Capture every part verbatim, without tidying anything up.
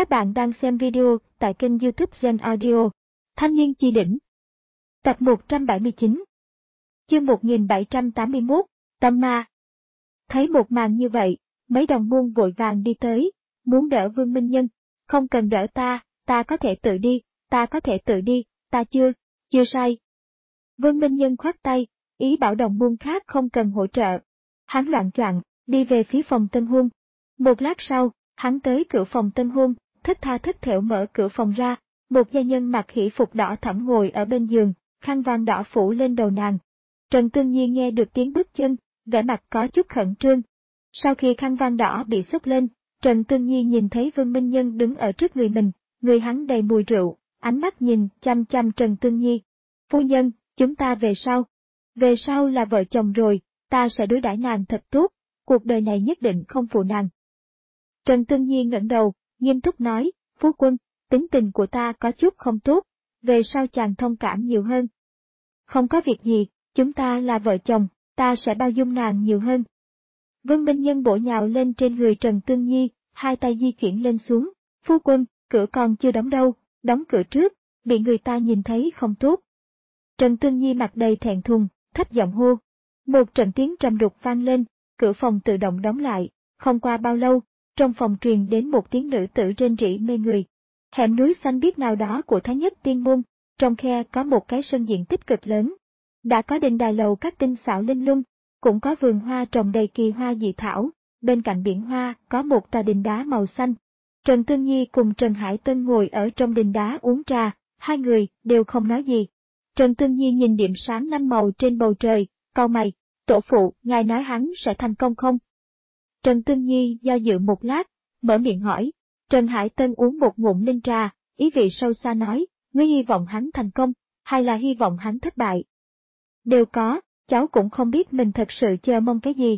Các bạn đang xem video tại kênh YouTube Gen Audio. Thanh niên chi đỉnh. Tập một trăm bảy mươi chín. Chương một nghìn bảy trăm tám mươi mốt, Tâm Ma. Thấy một màn như vậy, mấy đồng môn vội vàng đi tới, muốn đỡ Vương Minh Nhân. Không cần đỡ ta, ta có thể tự đi, ta có thể tự đi, ta chưa, chưa sai. Vương Minh Nhân khoát tay, ý bảo đồng môn khác không cần hỗ trợ. Hắn loạng choạng đi về phía phòng tân hôn. Một lát sau, hắn tới cửa phòng tân hôn, thất tha thất thểu mở cửa phòng ra, một gia nhân mặc hỷ phục đỏ thẫm ngồi ở bên giường, khăn vàng đỏ phủ lên đầu nàng. Trần Tương Nhi nghe được tiếng bước chân, vẻ mặt có chút khẩn trương. Sau khi khăn vàng đỏ bị xốc lên, Trần Tương Nhi nhìn thấy Vương Minh Nhân đứng ở trước người mình, người hắn đầy mùi rượu, ánh mắt nhìn chăm chăm Trần Tương Nhi. Phu nhân, chúng ta về sau. Về sau là vợ chồng rồi, ta sẽ đối đãi nàng thật tốt, cuộc đời này nhất định không phụ nàng. Trần Tương Nhi ngẩng đầu, nghiêm túc nói, phu quân, tính tình của ta có chút không tốt, về sau chàng thông cảm nhiều hơn. Không có việc gì, chúng ta là vợ chồng, ta sẽ bao dung nàng nhiều hơn. Vương Minh Nhân bổ nhào lên trên người Trần Tương Nhi, hai tay di chuyển lên xuống, phu quân, cửa còn chưa đóng đâu, đóng cửa trước, bị người ta nhìn thấy không tốt. Trần Tương Nhi mặt đầy thẹn thùng, thấp giọng hô. Một trận tiếng trầm đục vang lên, cửa phòng tự động đóng lại, không qua bao lâu, trong phòng truyền đến một tiếng nữ tử rên rỉ mê người. Hẻm núi xanh biếc nào đó của Thái Nhất Tiên Môn, trong khe có một cái sân diện tích cực lớn. Đã có đình đài lầu các tinh xảo linh lung, cũng có vườn hoa trồng đầy kỳ hoa dị thảo, bên cạnh biển hoa có một tòa đình đá màu xanh. Trần Tương Nhi cùng Trần Hải Tân ngồi ở trong đình đá uống trà, hai người đều không nói gì. Trần Tương Nhi nhìn điểm sáng năm màu trên bầu trời, cau mày, tổ phụ, ngài nói hắn sẽ thành công không? Trần Tương Nhi do dự một lát, mở miệng hỏi. Trần Hải Tân uống một ngụm linh trà, ý vị sâu xa nói, ngươi hy vọng hắn thành công, hay là hy vọng hắn thất bại? Đều có, cháu cũng không biết mình thật sự chờ mong cái gì.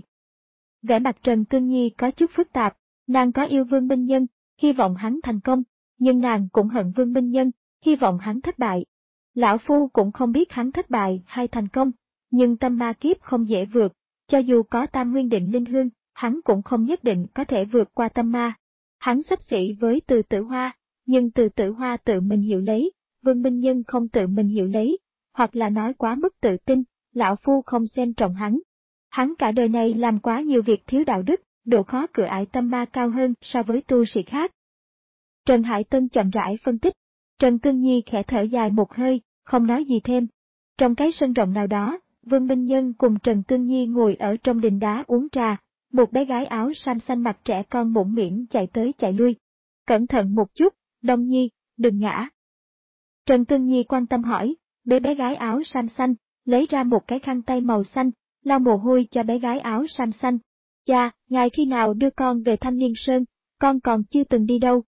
Vẻ mặt Trần Tương Nhi có chút phức tạp, nàng có yêu Vương Minh Nhân, hy vọng hắn thành công, nhưng nàng cũng hận Vương Minh Nhân, hy vọng hắn thất bại. Lão Phu cũng không biết hắn thất bại hay thành công, nhưng tâm ma kiếp không dễ vượt, cho dù có tam nguyên định linh hương, hắn cũng không nhất định có thể vượt qua tâm ma. Hắn xấp xỉ với Từ Tử Hoa, nhưng Từ Tử Hoa tự mình hiểu lấy, Vương Minh Nhân không tự mình hiểu lấy, hoặc là nói quá mức tự tin, lão Phu không xem trọng hắn. Hắn cả đời này làm quá nhiều việc thiếu đạo đức, độ khó cửa ải tâm ma cao hơn so với tu sĩ khác. Trần Hải Tân chậm rãi phân tích, Trần Tương Nhi khẽ thở dài một hơi, không nói gì thêm. Trong cái sân rộng nào đó, Vương Minh Nhân cùng Trần Tương Nhi ngồi ở trong đình đá uống trà, một bé gái áo sam xanh mặt trẻ con mũm mĩm chạy tới chạy lui. Cẩn thận một chút, Đông Nhi, đừng ngã. Trần Tương Nhi quan tâm hỏi, bé bé gái áo sam xanh, lấy ra một cái khăn tay màu xanh, lau mồ hôi cho bé gái áo sam xanh. Cha, ngài khi nào đưa con về Thanh Niên Sơn, con còn chưa từng đi đâu.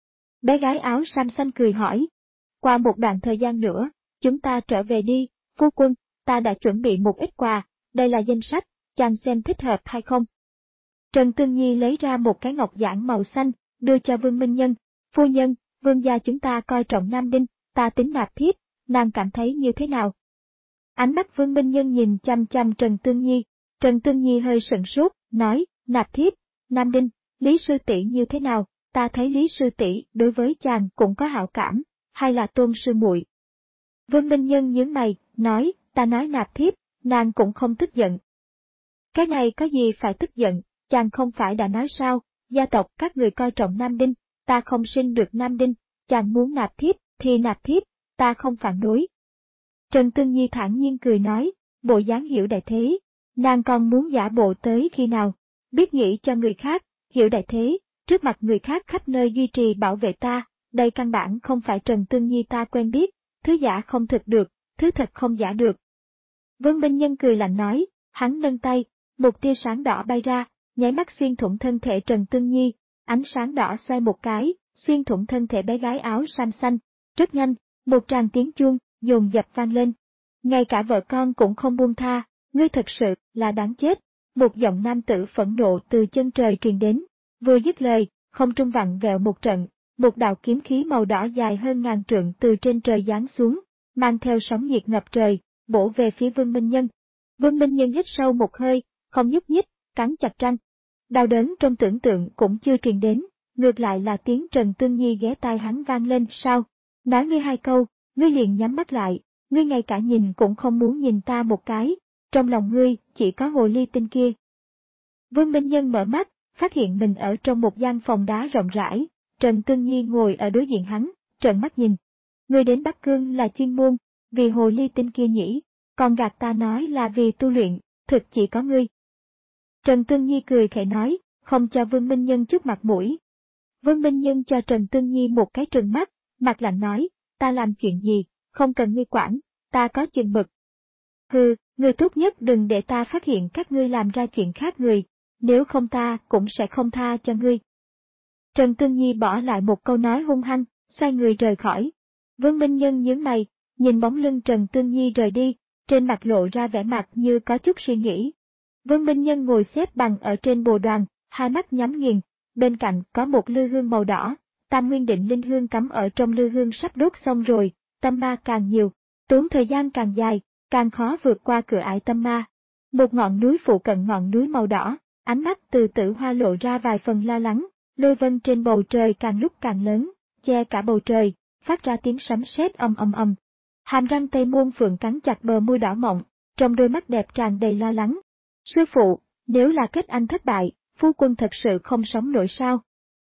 Bé gái áo sam xanh cười hỏi, qua một đoạn thời gian nữa, chúng ta trở về đi, phu quân, ta đã chuẩn bị một ít quà, đây là danh sách, chàng xem thích hợp hay không. Trần Tương Nhi lấy ra một cái ngọc giản màu xanh, đưa cho Vương Minh Nhân. Phu nhân, vương gia chúng ta coi trọng nam đinh, ta tính nạp thiếp, nàng cảm thấy như thế nào? Ánh mắt Vương Minh Nhân nhìn chăm chăm Trần Tương Nhi, Trần Tương Nhi hơi sửng sốt, nói, nạp thiếp, nam đinh, Lý sư tỷ như thế nào? Ta thấy Lý sư tỷ đối với chàng cũng có hảo cảm, hay là Tôn sư muội? Vương Minh Nhân nhướng mày, nói, ta nói nạp thiếp, nàng cũng không tức giận. Cái này có gì phải tức giận, chàng không phải đã nói sao, gia tộc các người coi trọng nam đinh, ta không sinh được nam đinh, chàng muốn nạp thiếp, thì nạp thiếp, ta không phản đối. Trần Tương Nhi thản nhiên cười nói, bộ dáng hiểu đại thế, nàng còn muốn giả bộ tới khi nào, biết nghĩ cho người khác, hiểu đại thế, trước mặt người khác khắp nơi duy trì bảo vệ ta, đây căn bản không phải Trần Tương Nhi ta quen biết, thứ giả không thực được, thứ thật không giả được. Vương Minh Nhân cười lạnh nói, hắn nâng tay, một tia sáng đỏ bay ra, nháy mắt xuyên thủng thân thể Trần Tương Nhi, ánh sáng đỏ xoay một cái, xuyên thủng thân thể bé gái áo sam xanh, rất nhanh, một tràng tiếng chuông, dồn dập vang lên. Ngay cả vợ con cũng không buông tha, ngươi thật sự là đáng chết, một giọng nam tử phẫn nộ từ chân trời truyền đến, vừa dứt lời, không trung vặn vẹo một trận, một đạo kiếm khí màu đỏ dài hơn ngàn trượng từ trên trời giáng xuống, mang theo sóng nhiệt ngập trời, bổ về phía Vương Minh Nhân. Vương Minh Nhân hít sâu một hơi, không nhúc nhích, cắn chặt răng. Đau đớn trong tưởng tượng cũng chưa truyền đến, ngược lại là tiếng Trần Tương Nhi ghé tai hắn vang lên, sao? Nói ngươi hai câu, ngươi liền nhắm mắt lại, ngươi ngay cả nhìn cũng không muốn nhìn ta một cái, trong lòng ngươi chỉ có hồ ly tinh kia. Vương Minh Nhân mở mắt, phát hiện mình ở trong một gian phòng đá rộng rãi, Trần Tương Nhi ngồi ở đối diện hắn, trợn mắt nhìn. Ngươi đến Bắc Cương là chuyên môn, vì hồ ly tinh kia nhỉ, còn gạt ta nói là vì tu luyện, thực chỉ có ngươi. Trần Tương Nhi cười khẽ nói, không cho Vương Minh Nhân chút mặt mũi. Vương Minh Nhân cho Trần Tương Nhi một cái trừng mắt, mặt lạnh nói, ta làm chuyện gì, không cần ngươi quản, ta có chừng mực. Hừ, ngươi tốt nhất đừng để ta phát hiện các ngươi làm ra chuyện khác người, nếu không ta cũng sẽ không tha cho ngươi. Trần Tương Nhi bỏ lại một câu nói hung hăng, xoay người rời khỏi. Vương Minh Nhân nhướng mày, nhìn bóng lưng Trần Tương Nhi rời đi, trên mặt lộ ra vẻ mặt như có chút suy nghĩ. Vương Minh Nhân ngồi xếp bằng ở trên bồ đoàn, hai mắt nhắm nghiền, bên cạnh có một lư hương màu đỏ, tam nguyên định linh hương cắm ở trong lư hương sắp đốt xong rồi, tâm ma càng nhiều, tốn thời gian càng dài, càng khó vượt qua cửa ải tâm ma. Một ngọn núi phụ cận ngọn núi màu đỏ, ánh mắt từ Tử Hoa lộ ra vài phần lo lắng, lôi vân trên bầu trời càng lúc càng lớn, che cả bầu trời, phát ra tiếng sấm sét ầm ầm ầm. Hàm răng Tây Môn Phượng cắn chặt bờ môi đỏ mọng, trong đôi mắt đẹp tràn đầy lo lắng. Sư phụ, nếu là kết anh thất bại, phu quân thật sự không sống nổi sao?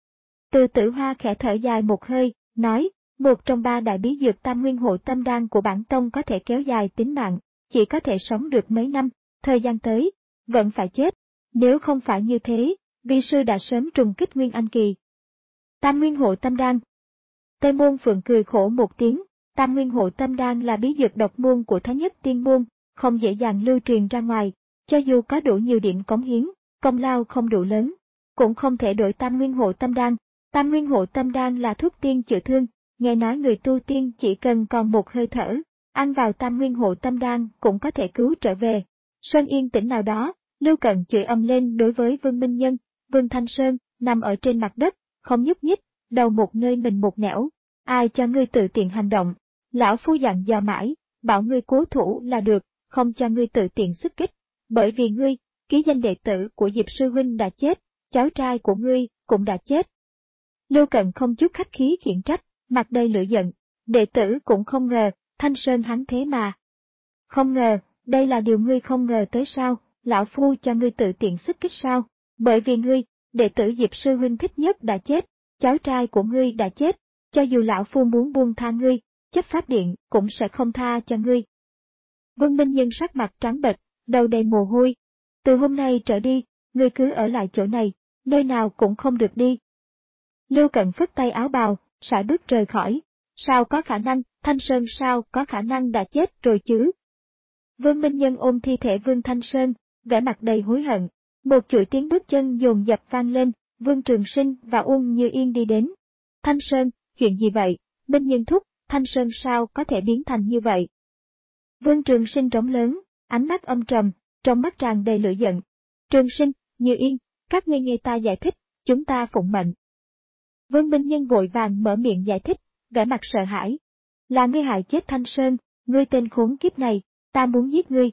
Từ Tử Hoa khẽ thở dài một hơi, nói, một trong ba đại bí dược tam nguyên hộ tâm đan của bản tông có thể kéo dài tính mạng, chỉ có thể sống được mấy năm, thời gian tới, vẫn phải chết. Nếu không phải như thế, vi sư đã sớm trùng kích nguyên anh kỳ. Tam nguyên hộ tâm đan. Tây Môn Phượng cười khổ một tiếng, tam nguyên hộ tâm đan là bí dược độc môn của Thái Nhất Tiên môn, không dễ dàng lưu truyền ra ngoài, cho dù có đủ nhiều điểm cống hiến, công lao không đủ lớn, cũng không thể đổi tam nguyên hộ tâm đan. Tam nguyên hộ tâm đan là thuốc tiên chữa thương, nghe nói người tu tiên chỉ cần còn một hơi thở, ăn vào tam nguyên hộ tâm đan cũng có thể cứu trở về. Sơn yên tĩnh nào đó, Lưu Cận chửi ầm lên đối với Vương Minh Nhân. Vương Thanh Sơn nằm ở trên mặt đất, không nhúc nhích, đầu một nơi mình một nẻo. Ai cho ngươi tự tiện hành động? Lão phu dặn dò mãi, bảo ngươi cố thủ là được, không cho ngươi tự tiện xuất kích. Bởi vì ngươi, ký danh đệ tử của Diệp sư huynh đã chết, cháu trai của ngươi cũng đã chết. Lưu Cận không chút khách khí khiển trách, mặt đầy lửa giận. Đệ tử cũng không ngờ, Thanh Sơn hắn thế mà. Không ngờ, đây là điều ngươi không ngờ tới sao? Lão phu cho ngươi tự tiện xuất kích sao? Bởi vì ngươi, đệ tử Diệp sư huynh thích nhất đã chết, cháu trai của ngươi đã chết, cho dù lão phu muốn buông tha ngươi, chấp pháp điện cũng sẽ không tha cho ngươi. Vương Minh Nhân sắc mặt trắng bệch, đầu đầy mồ hôi. Từ hôm nay trở đi, ngươi cứ ở lại chỗ này, nơi nào cũng không được đi. Lưu Cận phất tay áo bào, sải bước rời khỏi. Sao có khả năng, Thanh Sơn sao có khả năng đã chết rồi chứ? Vương Minh Nhân ôm thi thể Vương Thanh Sơn, vẻ mặt đầy hối hận. Một chuỗi tiếng bước chân dồn dập vang lên, Vương Trường Sinh và Uông Như Yên đi đến. Thanh Sơn, chuyện gì vậy? Minh Nhân thúc, Thanh Sơn sao có thể biến thành như vậy? Vương Trường Sinh trống lớn, ánh mắt âm trầm, trong mắt tràn đầy lửa giận. Trường Sinh, Như Yên, các ngươi nghe ta giải thích, chúng ta phụng mệnh. Vương Minh Nhân vội vàng mở miệng giải thích, vẻ mặt sợ hãi. Là ngươi hại chết Thanh Sơn, ngươi tên khốn kiếp này, ta muốn giết ngươi.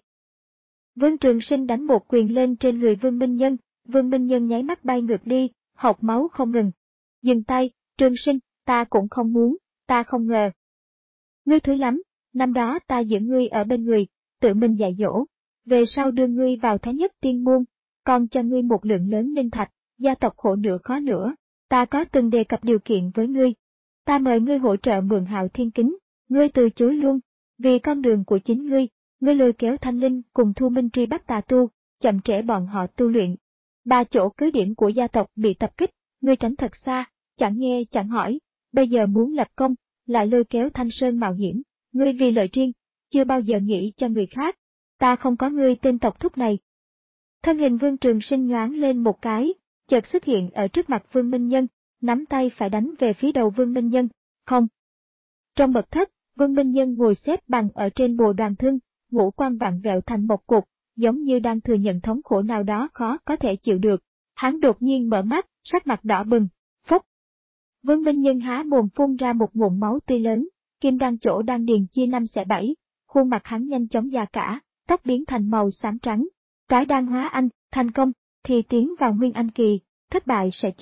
Vương Trường Sinh đánh một quyền lên trên người Vương Minh Nhân, Vương Minh Nhân nháy mắt bay ngược đi, hộc máu không ngừng. Dừng tay, Trường Sinh, ta cũng không muốn, ta không ngờ. Ngươi thúi lắm, năm đó ta giữ ngươi ở bên người, tự mình dạy dỗ, về sau đưa ngươi vào Thái Nhất Tiên môn, còn cho ngươi một lượng lớn linh thạch, gia tộc khổ nữa khó nữa, ta có từng đề cập điều kiện với ngươi. Ta mời ngươi hỗ trợ mượn Hạo Thiên Kính, ngươi từ chối luôn, vì con đường của chính ngươi. Ngươi lôi kéo Thanh Linh cùng Thu Minh truy bắt tà tu, chậm trễ bọn họ tu luyện. Ba chỗ cứ điểm của gia tộc bị tập kích, ngươi tránh thật xa, chẳng nghe chẳng hỏi, bây giờ muốn lập công, lại lôi kéo Thanh Sơn mạo hiểm, ngươi vì lợi riêng, chưa bao giờ nghĩ cho người khác. Ta không có ngươi tên tộc thúc này. Thân hình Vương Trường Sinh nhoáng lên một cái, chợt xuất hiện ở trước mặt Vương Minh Nhân, nắm tay phải đánh về phía đầu Vương Minh Nhân. Không. Trong mật thất, Vương Minh Nhân ngồi xếp bằng ở trên bồ đoàn thương, ngũ quan vặn vẹo thành một cục, giống như đang thừa nhận thống khổ nào đó khó có thể chịu được. Hắn đột nhiên mở mắt, sắc mặt đỏ bừng, phốc. Vương Minh Nhân há mồm phun ra một ngụm máu tươi lớn, kim đan chỗ đan điền chia năm xẻ bảy, khuôn mặt hắn nhanh chóng già cả, tóc biến thành màu xám trắng. Trái đan hóa anh, thành công, thì tiến vào nguyên anh kỳ, thất bại sẽ chết.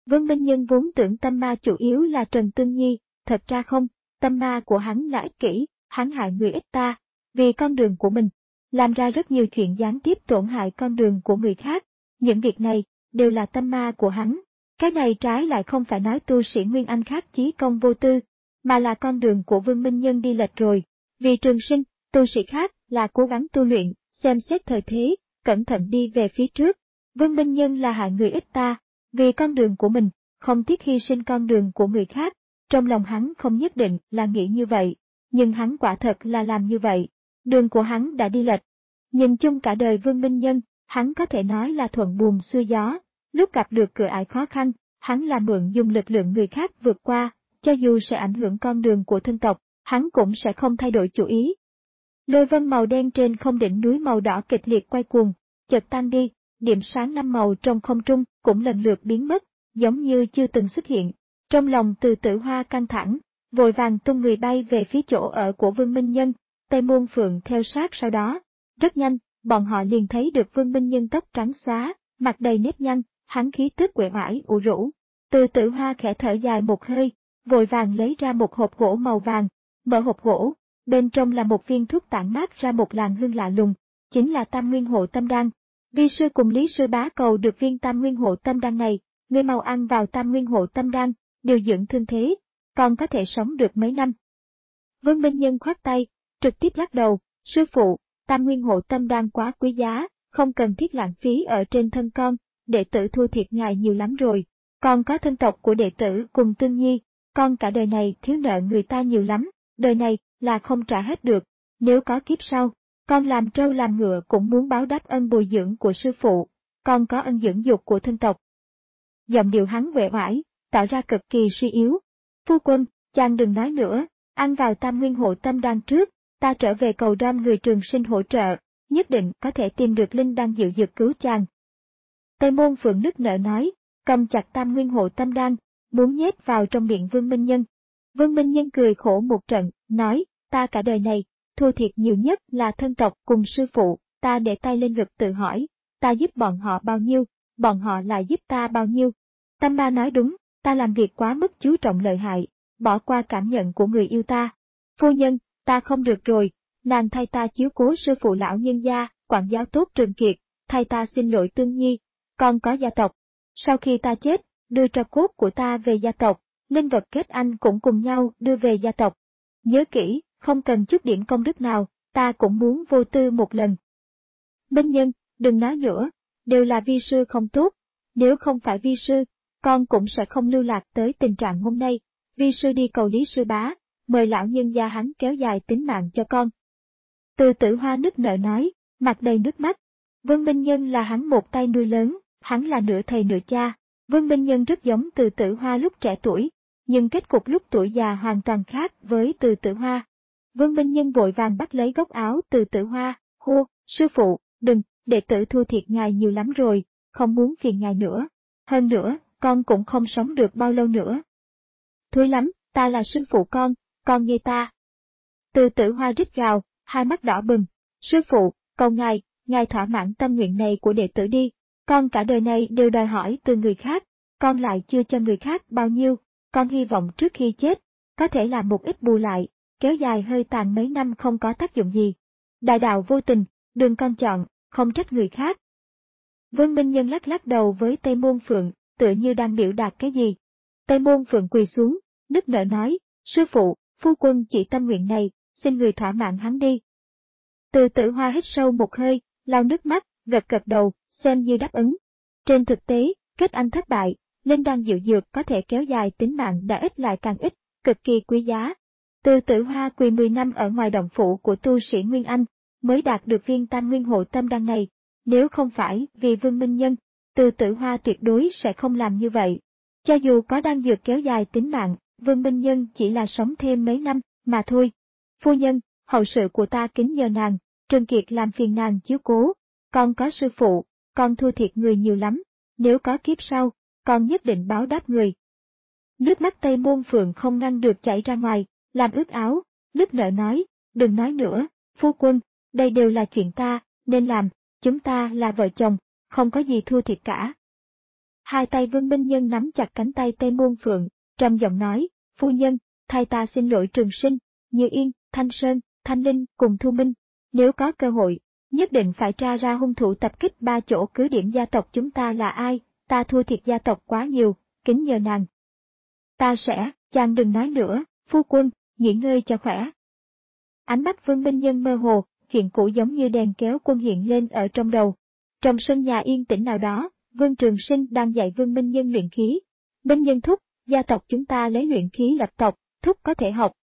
Vương Minh Nhân vốn tưởng tâm ma chủ yếu là Trần Tương Nhi, thật ra không, tâm ma của hắn là ích kỷ, hắn hại người ích ta, vì con đường của mình, làm ra rất nhiều chuyện gián tiếp tổn hại con đường của người khác, những việc này đều là tâm ma của hắn. Cái này trái lại không phải nói tu sĩ Nguyên Anh khác chí công vô tư, mà là con đường của Vương Minh Nhân đi lệch rồi. Vì Trường Sinh, tu sĩ khác là cố gắng tu luyện, xem xét thời thế, cẩn thận đi về phía trước. Vương Minh Nhân là hại người ích ta, vì con đường của mình, không tiếc hy sinh con đường của người khác. Trong lòng hắn không nhất định là nghĩ như vậy, nhưng hắn quả thật là làm như vậy. Đường của hắn đã đi lệch. Nhìn chung cả đời Vương Minh Nhân, hắn có thể nói là thuận buồm xuôi gió. Lúc gặp được cửa ải khó khăn, hắn là mượn dùng lực lượng người khác vượt qua, cho dù sẽ ảnh hưởng con đường của thân tộc, hắn cũng sẽ không thay đổi chủ ý. Lôi vân màu đen trên không đỉnh núi màu đỏ kịch liệt quay cuồng, chợt tan đi, điểm sáng năm màu trong không trung cũng lần lượt biến mất, giống như chưa từng xuất hiện. Trong lòng Từ Tử Hoa căng thẳng, vội vàng tung người bay về phía chỗ ở của Vương Minh Nhân, Tây Môn Phượng theo sát sau đó. Rất nhanh, bọn họ liền thấy được Vương Minh Nhân tóc trắng xóa, mặt đầy nếp nhăn, hắn khí tức uể oải ủ rũ. Từ Tử Hoa khẽ thở dài một hơi, vội vàng lấy ra một hộp gỗ màu vàng, mở hộp gỗ, bên trong là một viên thuốc tản mát ra một làn hương lạ lùng, chính là Tam Nguyên Hộ Tâm Đan. Vi sư cùng Lý sư bá cầu được viên Tam Nguyên Hộ Tâm Đan này, ngươi mau ăn vào Tam Nguyên Hộ Tâm Đan, điều dưỡng thương thế, còn có thể sống được mấy năm. Vương Minh Nhân khoát tay, trực tiếp lắc đầu, sư phụ, Tam Nguyên Hộ Tâm Đan quá quý giá, không cần thiết lãng phí ở trên thân con, đệ tử thua thiệt ngài nhiều lắm rồi, còn có thân tộc của đệ tử cùng Tương Nhi, con cả đời này thiếu nợ người ta nhiều lắm, đời này là không trả hết được, nếu có kiếp sau, con làm trâu làm ngựa cũng muốn báo đáp ân bồi dưỡng của sư phụ, con có ân dưỡng dục của thân tộc. Giọng điệu hắn uể oải, tỏ ra cực kỳ suy yếu. Phu quân, chàng đừng nói nữa, ăn vào Tam Nguyên Hộ Tâm Đan trước, ta trở về cầu đoan người Trường Sinh hỗ trợ, nhất định có thể tìm được linh đan diệu dược cứu chàng. Tây Môn Phượng nức nở nói, cầm chặt Tam Nguyên Hộ Tâm Đan, muốn nhét vào trong miệng Vương Minh Nhân. Vương Minh Nhân cười khổ một trận, nói, ta cả đời này, thua thiệt nhiều nhất là thân tộc cùng sư phụ, ta để tay lên ngực tự hỏi, ta giúp bọn họ bao nhiêu, bọn họ lại giúp ta bao nhiêu. Tâm ma nói đúng, ta làm việc quá mức chú trọng lợi hại, bỏ qua cảm nhận của người yêu ta. Phu nhân, ta không được rồi, nàng thay ta chiếu cố sư phụ lão nhân gia, quản giáo tốt Trường Kiệt, thay ta xin lỗi Tương Nhi, còn có gia tộc. Sau khi ta chết, đưa tro cốt của ta về gia tộc, linh vật kết anh cũng cùng nhau đưa về gia tộc. Nhớ kỹ, không cần chút điểm công đức nào, ta cũng muốn vô tư một lần. Minh Nhân, đừng nói nữa, đều là vi sư không tốt, nếu không phải vi sư, con cũng sẽ không lưu lạc tới tình trạng hôm nay. Vi sư đi cầu Lý sư bá, mời lão nhân gia hắn kéo dài tính mạng cho con. Từ Tử Hoa nức nở nói, mặt đầy nước mắt. Vương Minh Nhân là hắn một tay nuôi lớn, hắn là nửa thầy nửa cha. Vương Minh Nhân rất giống Từ Tử Hoa lúc trẻ tuổi, nhưng kết cục lúc tuổi già hoàn toàn khác với Từ Tử Hoa. Vương Minh Nhân vội vàng bắt lấy góc áo Từ Tử Hoa, hô, sư phụ, đừng, đệ tử thua thiệt ngài nhiều lắm rồi, không muốn phiền ngài nữa. Hơn nữa, con cũng không sống được bao lâu nữa. Thúi lắm, ta là sư phụ con, con nghe ta. Từ Tử Hoa rít gào, hai mắt đỏ bừng. Sư phụ, cầu ngài, ngài thỏa mãn tâm nguyện này của đệ tử đi. Con cả đời này đều đòi hỏi từ người khác, con lại chưa cho người khác bao nhiêu, con hy vọng trước khi chết, có thể làm một ít bù lại, kéo dài hơi tàn mấy năm không có tác dụng gì. Đại đạo vô tình, đường con chọn, không trách người khác. Vương Minh Nhân lắc lắc đầu với Tây Môn Phượng, tựa như đang biểu đạt cái gì. Tây Môn Phượng quỳ xuống, nức nở nói, sư phụ, phu quân chỉ tâm nguyện này, xin người thỏa mãn hắn đi. Từ Tử Hoa hít sâu một hơi, lau nước mắt, gật gật đầu, xem như đáp ứng. Trên thực tế, kết anh thất bại, linh đan diệu dược có thể kéo dài tính mạng đã ít lại càng ít, cực kỳ quý giá. Từ Tử Hoa quỳ mười năm ở ngoài động phủ của tu sĩ Nguyên Anh, mới đạt được viên Tam Nguyên Hộ Tâm Đan này. Nếu không phải vì Vương Minh Nhân, Từ Tử Hoa tuyệt đối sẽ không làm như vậy. Cho dù có đan dược kéo dài tính mạng, Vương Minh Nhân chỉ là sống thêm mấy năm, mà thôi. Phu nhân, hậu sự của ta kính nhờ nàng, Trường Kiệt làm phiền nàng chiếu cố, con có sư phụ, con thua thiệt người nhiều lắm, nếu có kiếp sau, con nhất định báo đáp người. Nước mắt Tây Môn Phượng không ngăn được chảy ra ngoài, làm ướt áo, nức nở nói, đừng nói nữa, phu quân, đây đều là chuyện ta, nên làm, chúng ta là vợ chồng, không có gì thua thiệt cả. Hai tay Vương Minh Nhân nắm chặt cánh tay Tây Môn Phượng, trầm giọng nói, phu nhân, thay ta xin lỗi Trường Sinh, Như Yên, Thanh Sơn, Thanh Linh cùng Thu Minh, nếu có cơ hội, nhất định phải tra ra hung thủ tập kích ba chỗ cứ điểm gia tộc chúng ta là ai, ta thua thiệt gia tộc quá nhiều, kính nhờ nàng. Ta sẽ, chàng đừng nói nữa, phu quân, nghỉ ngơi cho khỏe. Ánh mắt Vương Minh Nhân mơ hồ, hiện cũ giống như đèn kéo quân hiện lên ở trong đầu. Trong sân nhà yên tĩnh nào đó, Vương Trường Sinh đang dạy Vương Minh Nhân luyện khí. Minh Nhân thúc, gia tộc chúng ta lấy luyện khí lập tộc, thúc có thể học.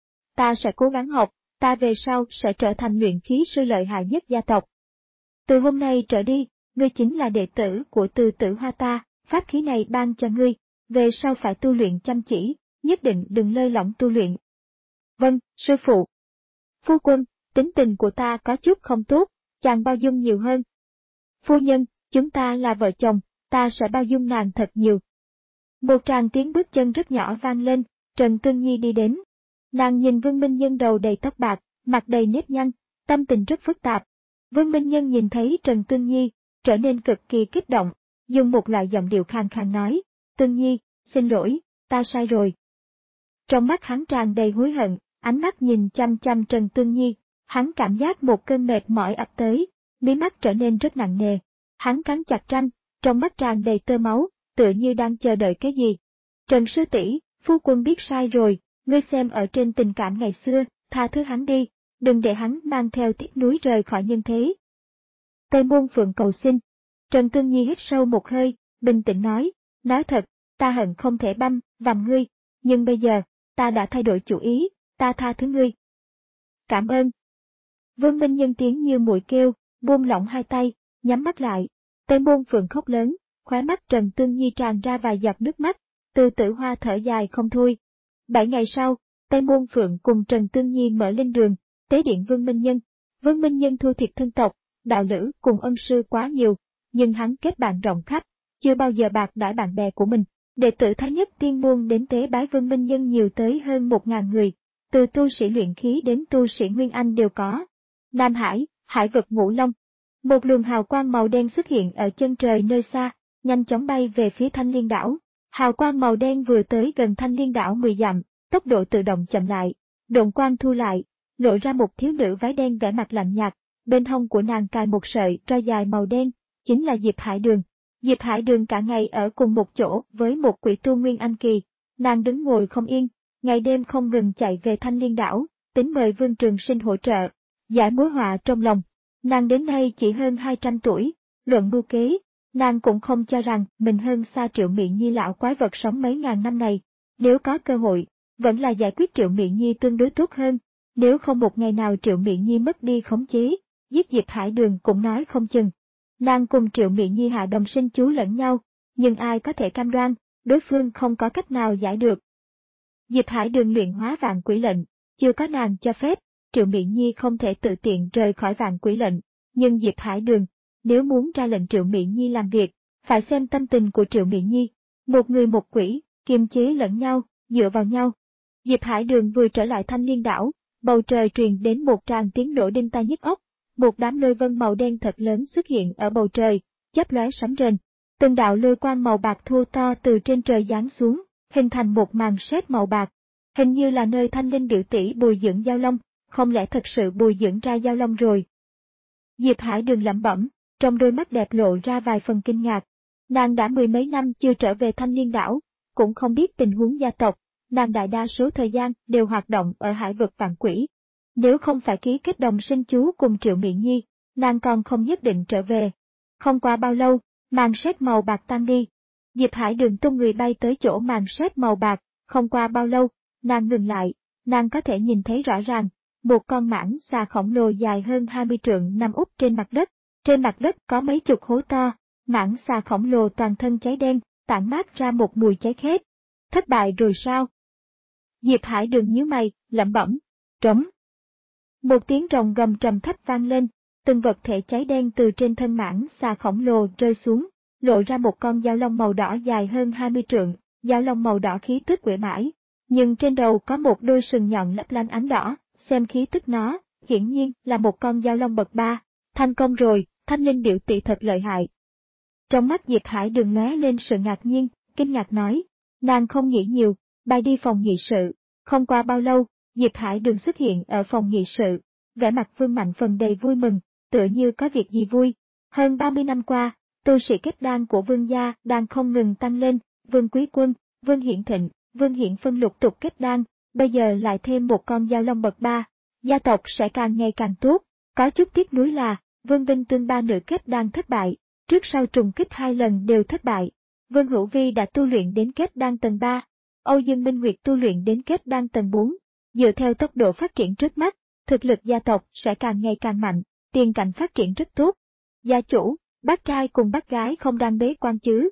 Ta sẽ cố gắng học, ta về sau sẽ trở thành luyện khí sư lợi hại nhất gia tộc. Từ hôm nay trở đi, ngươi chính là đệ tử của Từ Tử Hoa ta, pháp khí này ban cho ngươi, về sau phải tu luyện chăm chỉ, nhất định đừng lơi lỏng tu luyện. Vâng, sư phụ. Phu quân, tính tình của ta có chút không tốt, chàng bao dung nhiều hơn. Phu nhân, chúng ta là vợ chồng, ta sẽ bao dung nàng thật nhiều. Một tràng tiếng bước chân rất nhỏ vang lên, Trần Tương Nhi đi đến. Nàng nhìn Vương Minh Nhân đầu đầy tóc bạc, mặt đầy nếp nhăn, tâm tình rất phức tạp. Vương Minh Nhân nhìn thấy Trần Tương Nhi, trở nên cực kỳ kích động, dùng một loại giọng điệu khàn khàn nói, Tương Nhi, xin lỗi, ta sai rồi. Trong mắt hắn tràn đầy hối hận, ánh mắt nhìn chăm chăm Trần Tương Nhi, hắn cảm giác một cơn mệt mỏi ập tới, mí mắt trở nên rất nặng nề. Hắn cắn chặt răng, trong mắt tràn đầy tơ máu, tựa như đang chờ đợi cái gì. Trần sư tỷ, phu quân biết sai rồi, ngươi xem ở trên tình cảm ngày xưa, tha thứ hắn đi, đừng để hắn mang theo tiếc nuối rời khỏi nhân thế. Tây Môn Phượng cầu xin. Trần Tương Nhi hít sâu một hơi, bình tĩnh nói, nói thật, ta hận không thể băm, vằm ngươi, nhưng bây giờ, ta đã thay đổi chủ ý, ta tha thứ ngươi. Cảm ơn. Vương Minh Nhân tiếng như muội kêu, buông lỏng hai tay, nhắm mắt lại. Tây Môn Phượng khóc lớn, khóe mắt Trần Tương Nhi tràn ra vài giọt nước mắt, Từ Tử Hoa thở dài không thôi. Bảy ngày sau, Tây Môn Phượng cùng Trần Tương Nhi mở lên đường, tế điện Vương Minh Nhân. Vương Minh Nhân thua thiệt thân tộc, đạo lữ cùng ân sư quá nhiều, nhưng hắn kết bạn rộng khắp, chưa bao giờ bạc đãi bạn bè của mình. Đệ tử Thái Nhất Tiên Môn đến tế bái Vương Minh Nhân nhiều tới hơn một ngàn người, từ tu sĩ luyện khí đến tu sĩ Nguyên Anh đều có. Nam Hải, hải vực Ngũ Long. Một luồng hào quang màu đen xuất hiện ở chân trời nơi xa, nhanh chóng bay về phía Thanh Liên đảo. Hào quang màu đen vừa tới gần Thanh Liên đảo mười dặm, tốc độ tự động chậm lại, độn quang thu lại, lộ ra một thiếu nữ váy đen vẻ mặt lạnh nhạt, bên hông của nàng cài một sợi tro dài màu đen, chính là Diệp Hải Đường. Diệp Hải Đường cả ngày ở cùng một chỗ với một quỷ tu Nguyên Anh kỳ, nàng đứng ngồi không yên, ngày đêm không ngừng chạy về Thanh Liên đảo, tính mời Vương Trường Sinh hỗ trợ, giải mối họa trong lòng. Nàng đến nay chỉ hơn hai trăm tuổi, luận mưu kế, nàng cũng không cho rằng mình hơn xa Triệu Mị Nhi lão quái vật sống mấy ngàn năm này. Nếu có cơ hội, vẫn là giải quyết Triệu Mị Nhi tương đối tốt hơn, nếu không một ngày nào Triệu Mị Nhi mất đi khống chế, giết Diệp Hải Đường cũng nói không chừng. Nàng cùng Triệu Mị Nhi hạ đồng sinh chú lẫn nhau, nhưng ai có thể cam đoan, đối phương không có cách nào giải được. Diệp Hải Đường luyện hóa vạn quỷ lệnh, chưa có nàng cho phép, Triệu Mị Nhi không thể tự tiện rời khỏi vạn quỷ lệnh, nhưng Diệp Hải Đường, nếu muốn ra lệnh Triệu Mị Nhi làm việc, phải xem tâm tình của Triệu Mị Nhi, một người một quỷ, kiềm chế lẫn nhau, dựa vào nhau. Diệp Hải Đường vừa trở lại Thanh Liên đảo, bầu trời truyền đến một tràng tiếng nổ đinh tai nhức óc, một đám lôi vân màu đen thật lớn xuất hiện ở bầu trời, chớp lóe sấm rền. Từng đạo lôi quang màu bạc thô to từ trên trời giáng xuống, hình thành một màn sét màu bạc. Hình như là nơi Thanh Linh biểu tỷ bồi dưỡng giao long, không lẽ thật sự bồi dưỡng ra giao long rồi? Diệp Hải Đường lẩm bẩm, trong đôi mắt đẹp lộ ra vài phần kinh ngạc. Nàng đã mười mấy năm chưa trở về Thanh Liên đảo, cũng không biết tình huống gia tộc, nàng đại đa số thời gian đều hoạt động ở hải vực vạn quỷ. Nếu không phải ký kết đồng sinh chú cùng Triệu Mị Nhi, nàng còn không nhất định trở về. Không qua bao lâu, màn sét màu bạc tan đi. Diệp Hải Đường tung người bay tới chỗ màn sét màu bạc, không qua bao lâu, nàng ngừng lại, nàng có thể nhìn thấy rõ ràng, một con mãng xà khổng lồ dài hơn hai mươi trượng nằm úp trên mặt đất. Trên mặt đất có mấy chục hố to, mãng xà khổng lồ toàn thân cháy đen, tản mát ra một mùi cháy khét. Thất bại rồi sao? Diệp Hải Đường nhíu mày, lẩm bẩm, trống. Một tiếng rồng gầm trầm thấp vang lên, từng vật thể cháy đen từ trên thân mãng xà khổng lồ rơi xuống, lộ ra một con dao long màu đỏ dài hơn hai mươi trượng, dao long màu đỏ khí tức quỷ mãi, nhưng trên đầu có một đôi sừng nhọn lấp lánh ánh đỏ, xem khí tức nó, hiển nhiên là một con dao long bậc ba. Thành công rồi, Thanh Linh biểu tỷ thật lợi hại. Trong mắt Diệp Hải Đường lóe lên sự ngạc nhiên, kinh ngạc nói. Nàng không nghĩ nhiều, bay đi phòng nghị sự. Không qua bao lâu, Diệp Hải Đường xuất hiện ở phòng nghị sự. Vẻ mặt Vương Mạnh Phần đầy vui mừng, tựa như có việc gì vui. Hơn ba mươi năm qua, tu sĩ kết đan của Vương gia đang không ngừng tăng lên, Vương Quý Quân, Vương Hiển Thịnh, Vương Hiển Phân lục tục kết đan, bây giờ lại thêm một con dao long bậc ba, gia tộc sẽ càng ngày càng tốt. Có chút tiếc nuối là, Vương Vinh Tương ba nữ kết đan thất bại, trước sau trùng kích hai lần đều thất bại. Vương Hữu Vi đã tu luyện đến kết đan tầng ba, Âu Dương Minh Nguyệt tu luyện đến kết đan tầng bốn. Dựa theo tốc độ phát triển trước mắt, thực lực gia tộc sẽ càng ngày càng mạnh, tiền cảnh phát triển rất tốt. Gia chủ, bác trai cùng bác gái không đang bế quan chứ?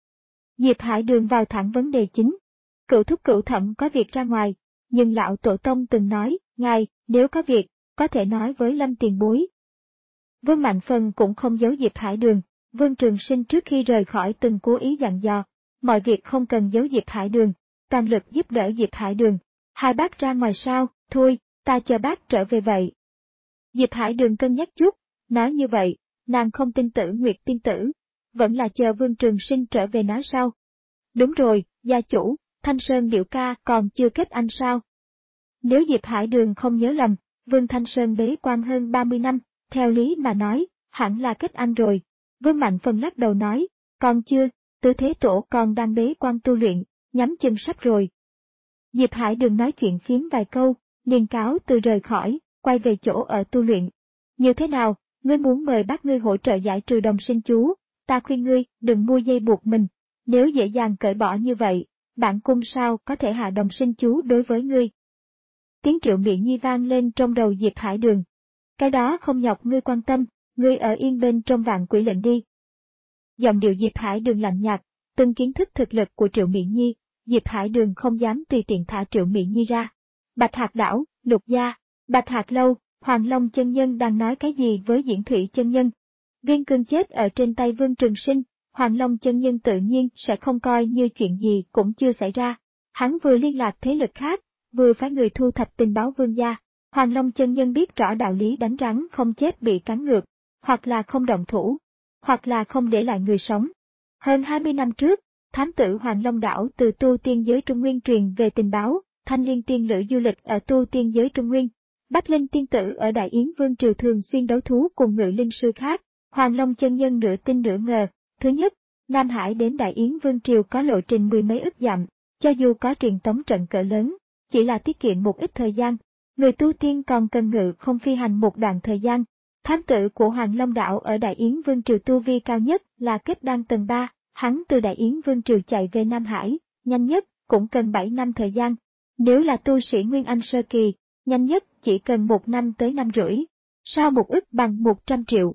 Diệp Hải Đường vào thẳng vấn đề chính. Cửu thúc cửu thẩm có việc ra ngoài, nhưng lão tổ tông từng nói, ngài, nếu có việc, có thể nói với Lâm tiền bối. Vương Mạnh Phần cũng không giấu Diệp Hải Đường, Vương Trường Sinh trước khi rời khỏi từng cố ý dặn dò, mọi việc không cần giấu Diệp Hải Đường, toàn lực giúp đỡ Diệp Hải Đường. Hai bác ra ngoài sao, thôi, ta chờ bác trở về vậy. Diệp Hải Đường cân nhắc chút, nói như vậy, nàng không tin Tử Nguyệt tiên tử, vẫn là chờ Vương Trường Sinh trở về nói sao. Đúng rồi, gia chủ, Thanh Sơn biểu ca còn chưa kết anh sao? Nếu Diệp Hải Đường không nhớ lầm, Vương Thanh Sơn bế quan hơn ba mươi năm, theo lý mà nói, hẳn là kết anh rồi. Vương Mạnh Phần lắc đầu nói, còn chưa, Tứ Thế Tổ còn đang bế quan tu luyện, nhắm chân sắp rồi. Diệp Hải Đường nói chuyện phiếm vài câu, liền cáo từ rời khỏi, quay về chỗ ở tu luyện. Như thế nào, ngươi muốn mời bác ngươi hỗ trợ giải trừ đồng sinh chú, ta khuyên ngươi đừng mua dây buộc mình, nếu dễ dàng cởi bỏ như vậy, bản cung sao có thể hạ đồng sinh chú đối với ngươi. Tiếng Triệu Mị Nhi vang lên trong đầu Diệp Hải Đường. Cái đó không nhọc ngươi quan tâm, ngươi ở yên bên trong vạn quỷ lệnh đi. Giọng điệu Diệp Hải Đường lạnh nhạt, từng kiến thức thực lực của Triệu Mị Nhi, Diệp Hải Đường không dám tùy tiện thả Triệu Mị Nhi ra. Bạch Hạc Đảo, Lục Gia, Bạch Hạc Lâu, Hoàng Long chân nhân đang nói cái gì với Diễn Thủy chân nhân? Viên Cương chết ở trên tay Vương Trường Sinh, Hoàng Long chân nhân tự nhiên sẽ không coi như chuyện gì cũng chưa xảy ra. Hắn vừa liên lạc thế lực khác, vừa phái người thu thập tình báo Vương gia. Hoàng Long chân nhân biết rõ đạo lý đánh rắn không chết bị cắn ngược, hoặc là không động thủ, hoặc là không để lại người sống. Hơn hai mươi năm trước, thám tử Hoàng Long đảo từ tu tiên giới Trung Nguyên truyền về tình báo, Thanh Liên tiên lữ du lịch ở tu tiên giới Trung Nguyên. Bách Linh tiên tử ở Đại Yến Vương triều thường xuyên đấu thú cùng ngự linh sư khác. Hoàng Long chân nhân nửa tin nửa ngờ. Thứ nhất, Nam Hải đến Đại Yến Vương triều có lộ trình mười mấy ức dặm, cho dù có truyền tống trận cỡ lớn, chỉ là tiết kiệm một ít thời gian. Người tu tiên còn cần ngự không phi hành một đoạn thời gian. Thám tử của Hoàng Long đảo ở Đại Yến Vương triều tu vi cao nhất là kết đan tầng ba, hắn từ Đại Yến Vương triều chạy về Nam Hải, nhanh nhất cũng cần bảy năm thời gian. Nếu là tu sĩ Nguyên Anh sơ kỳ, nhanh nhất chỉ cần một năm tới năm rưỡi. Sao một ức bằng một trăm triệu?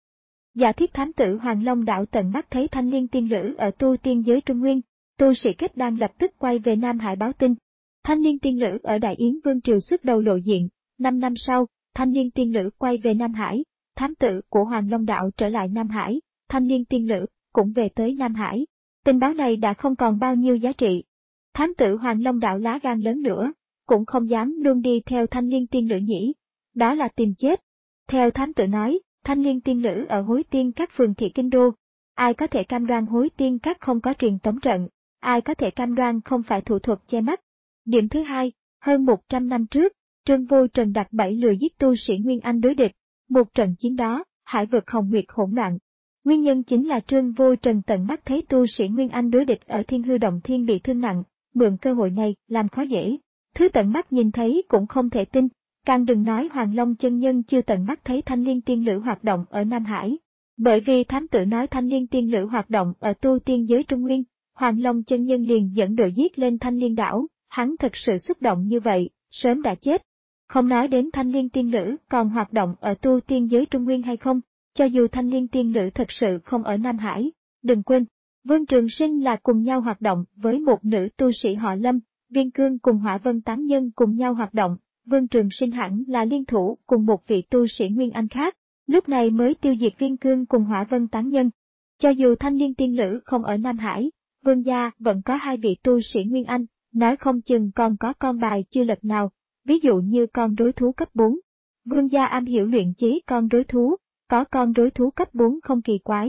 Giả thiết thám tử Hoàng Long đảo tận mắt thấy Thanh Liên tiên lữ ở tu tiên giới Trung Nguyên, tu sĩ kết đan lập tức quay về Nam Hải báo tin. Thanh Liên tiên lữ ở Đại Yến Vương triều xuất đầu lộ diện, năm năm sau, Thanh Liên tiên lữ quay về Nam Hải, thám tử của Hoàng Long đảo trở lại Nam Hải, Thanh Liên tiên lữ cũng về tới Nam Hải. Tình báo này đã không còn bao nhiêu giá trị. Thám tử Hoàng Long đảo lá gan lớn nữa, cũng không dám luôn đi theo Thanh Liên tiên lữ nhỉ, đó là tìm chết. Theo thám tử nói, Thanh Liên tiên lữ ở Hối Tiên các phường thị kinh đô, ai có thể cam đoan Hối Tiên các không có truyền tống trận, ai có thể cam đoan không phải thủ thuật che mắt. Điểm thứ hai, hơn một trăm năm trước, Trương Vô Trần đặt bẫy lừa giết tu sĩ Nguyên Anh đối địch, một trận chiến đó, hải vực Hồng Nguyệt hỗn loạn. Nguyên nhân chính là Trương Vô Trần tận mắt thấy tu sĩ Nguyên Anh đối địch ở Thiên Hư Động Thiên bị thương nặng, mượn cơ hội này làm khó dễ. Thứ tận mắt nhìn thấy cũng không thể tin, càng đừng nói Hoàng Long chân nhân chưa tận mắt thấy Thanh Liên tiên lữ hoạt động ở Nam Hải. Bởi vì thám tử nói Thanh Liên tiên lữ hoạt động ở tu tiên giới Trung Nguyên, Hoàng Long chân nhân liền dẫn đội giết lên Thanh Liên đảo, hắn thật sự xúc động như vậy, sớm đã chết. Không nói đến Thanh Liên tiên lữ còn hoạt động ở tu tiên giới Trung Nguyên hay không, cho dù Thanh Liên tiên lữ thật sự không ở Nam Hải, đừng quên, Vương Trường Sinh là cùng nhau hoạt động với một nữ tu sĩ họ Lâm, Viên Cương cùng Hỏa Vân Tán Nhân cùng nhau hoạt động, Vương Trường Sinh hẳn là liên thủ cùng một vị tu sĩ Nguyên Anh khác, lúc này mới tiêu diệt Viên Cương cùng Hỏa Vân Tán Nhân. Cho dù Thanh Liên tiên lữ không ở Nam Hải, Vương gia vẫn có hai vị tu sĩ Nguyên Anh, nói không chừng còn có con bài chưa lật nào, ví dụ như con rối thú cấp bốn. Vương gia am hiểu luyện chế con rối thú, có con rối thú cấp bốn không kỳ quái.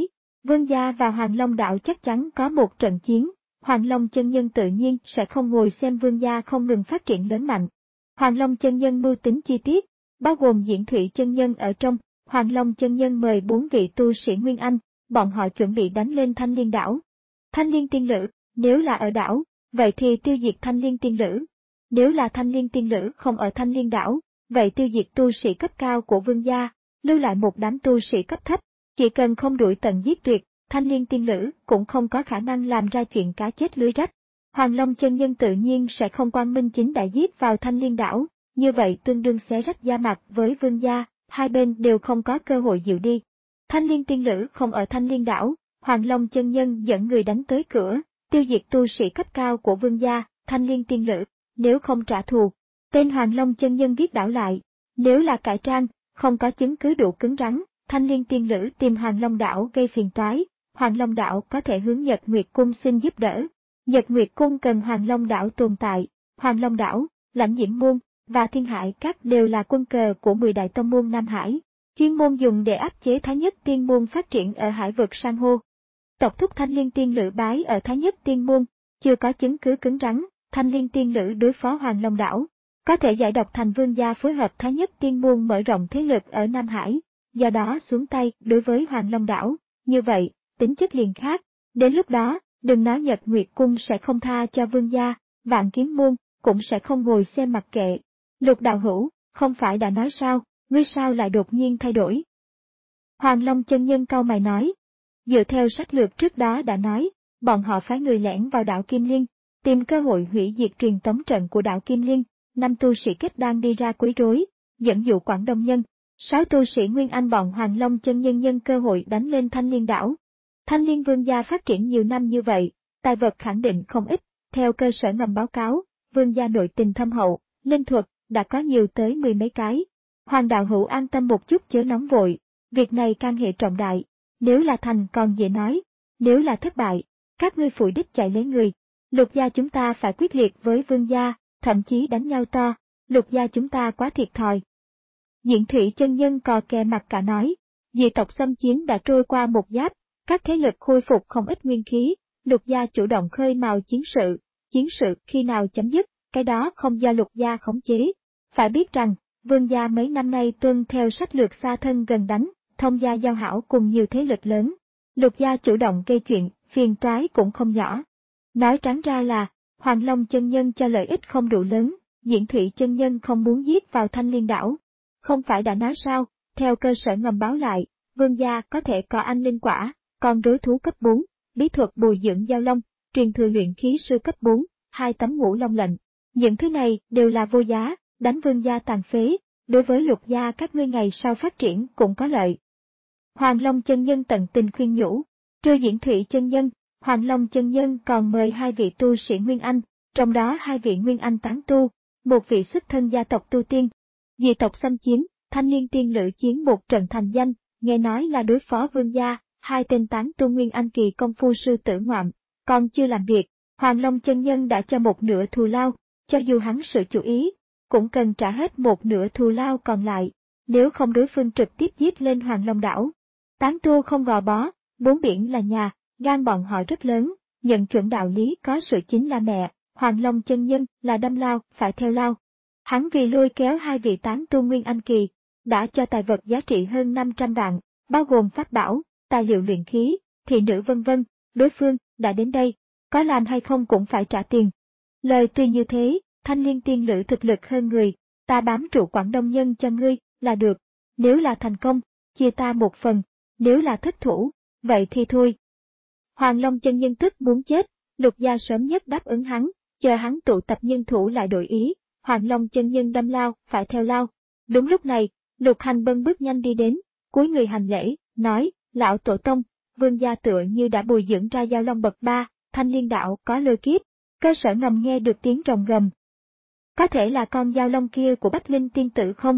Vương gia và Hoàng Long Đảo chắc chắn có một trận chiến, Hoàng Long chân nhân tự nhiên sẽ không ngồi xem Vương gia không ngừng phát triển lớn mạnh. Hoàng Long chân nhân mưu tính chi tiết, bao gồm Diễn Thụy chân nhân ở trong, Hoàng Long chân nhân mời bốn vị tu sĩ Nguyên Anh, bọn họ chuẩn bị đánh lên Thanh Liên đảo. Thanh Liên tiên lữ, nếu là ở đảo, vậy thì tiêu diệt Thanh Liên tiên lữ. Nếu là Thanh Liên tiên lữ không ở Thanh Liên đảo, vậy tiêu diệt tu sĩ cấp cao của Vương gia, lưu lại một đám tu sĩ cấp thấp. Chỉ cần không đuổi tận giết tuyệt, Thanh Liên tiên lữ cũng không có khả năng làm ra chuyện cá chết lưới rách. Hoàng Long chân nhân tự nhiên sẽ không quang minh chính đại giết vào Thanh Liên đảo, như vậy tương đương xé rách da mặt với Vương gia, hai bên đều không có cơ hội dịu đi. Thanh Liên tiên lữ không ở Thanh Liên đảo, Hoàng Long chân nhân dẫn người đánh tới cửa, tiêu diệt tu sĩ cấp cao của Vương gia, Thanh Liên tiên lữ, nếu không trả thù. Tên Hoàng Long chân nhân viết đảo lại, nếu là cải trang, không có chứng cứ đủ cứng rắn, Thanh Liên tiên lữ tìm Hoàng Long đảo gây phiền toái, Hoàng Long đảo có thể hướng Nhật Nguyệt cung xin giúp đỡ. Nhật Nguyệt cung cần Hoàng Long đảo tồn tại, Hoàng Long đảo, Lãnh Diễm môn và Thiên Hải các đều là quân cờ của mười đại tông môn Nam Hải, chuyên môn dùng để áp chế Thái Nhất tiên môn phát triển ở hải vực san hô. Tộc thúc Thanh Liên tiên lữ bái ở Thái Nhất tiên môn, chưa có chứng cứ cứng rắn, Thanh Liên tiên lữ đối phó Hoàng Long đảo, có thể giải độc thành Vương gia phối hợp Thái Nhất tiên môn mở rộng thế lực ở Nam Hải, do đó xuống tay đối với Hoàng Long đảo, như vậy, tính chất liền khác, đến lúc đó, đừng nói Nhật Nguyệt cung sẽ không tha cho Vương gia, Vạn Kiếm môn cũng sẽ không ngồi xem mặc kệ. Lục đạo hữu, không phải đã nói sao, ngươi sao lại đột nhiên thay đổi? Hoàng Long chân nhân cau mày nói, dựa theo sách lược trước đó đã nói, bọn họ phái người lẻn vào đảo Kim Liên, tìm cơ hội hủy diệt truyền tống trận của đảo Kim Liên, năm tu sĩ kết đang đi ra quấy rối, dẫn dụ Quảng Đông nhân, sáu tu sĩ Nguyên Anh bọn Hoàng Long chân nhân nhân cơ hội đánh lên Thanh Liên đảo. Thanh Liên Vương gia phát triển nhiều năm như vậy, tài vật khẳng định không ít, theo cơ sở ngầm báo cáo, Vương gia nội tình thâm hậu, linh thuật, đã có nhiều tới mười mấy cái. Hoàng đạo hữu an tâm một chút chớ nóng vội, việc này can hệ trọng đại, nếu là thành còn dễ nói, nếu là thất bại, các ngươi phủi đích chạy lấy người. Lục gia chúng ta phải quyết liệt với Vương gia, thậm chí đánh nhau to, lục gia chúng ta quá thiệt thòi. Diễn Thụy chân nhân cò kè mặt cả nói, dị tộc xâm chiếm đã trôi qua một giáp, các thế lực khôi phục không ít nguyên khí, lục gia chủ động khơi mào chiến sự, chiến sự khi nào chấm dứt, cái đó không do lục gia khống chế. Phải biết rằng, Vương gia mấy năm nay tuân theo sách lược xa thân gần đánh, thông gia giao hảo cùng nhiều thế lực lớn. Lục gia chủ động gây chuyện, phiền toái cũng không nhỏ. Nói trắng ra là, Hoàng Long chân nhân cho lợi ích không đủ lớn, Diễn Thụy chân nhân không muốn giết vào Thanh Liên đảo. Không phải đã nói sao, theo cơ sở ngầm báo lại, Vương gia có thể có anh linh quả, còn đối thú cấp bốn, bí thuật bồi dưỡng giao long, truyền thừa luyện khí sư cấp bốn, hai tấm ngũ long lệnh. Những thứ này đều là vô giá, đánh Vương gia tàn phế, đối với lục gia các ngươi ngày sau phát triển cũng có lợi. Hoàng Long chân nhân tận tình khuyên nhủ, trừ Diễn Thụy chân nhân, Hoàng Long chân nhân còn mời hai vị tu sĩ Nguyên Anh, trong đó hai vị Nguyên Anh tán tu, một vị xuất thân gia tộc tu tiên. Dị tộc xâm chiếm, Thanh Liên tiên lữ chiến một trận thành danh, nghe nói là đối phó Vương gia, hai tên tán tu Nguyên Anh kỳ công phu sư tử ngoạm, còn chưa làm việc, Hoàng Long chân nhân đã cho một nửa thù lao, cho dù hắn sự chú ý, cũng cần trả hết một nửa thù lao còn lại, nếu không đối phương trực tiếp giết lên Hoàng Long đảo. Tán tu không gò bó, bốn biển là nhà, gan bọn họ rất lớn, nhận chuẩn đạo lý có sự chính là mẹ, Hoàng Long chân nhân là đâm lao, phải theo lao. Hắn vì lôi kéo hai vị tán tu Nguyên Anh kỳ, đã cho tài vật giá trị hơn năm trăm vạn, bao gồm pháp bảo, tài liệu luyện khí, thị nữ vân vân, đối phương đã đến đây, có làm hay không cũng phải trả tiền. Lời tuy như thế, Thanh Liên tiên lữ thực lực hơn người, ta bám trụ Quảng Đông nhân cho ngươi, là được, nếu là thành công, chia ta một phần, nếu là thất thủ, vậy thì thôi. Hoàng Long chân nhân tức muốn chết, lục gia sớm nhất đáp ứng hắn, chờ hắn tụ tập nhân thủ lại đổi ý, Hoàng Long chân nhân đâm lao, phải theo lao. Đúng lúc này, Lục Hành Bân bước nhanh đi đến, cúi người hành lễ, nói, lão tổ tông, Vương gia tựa như đã bồi dưỡng ra giao long bậc ba, Thanh Liên đạo có lôi kiếp, cơ sở ngầm nghe được tiếng rồng gầm. Có thể là con giao long kia của Bách Linh tiên tử không?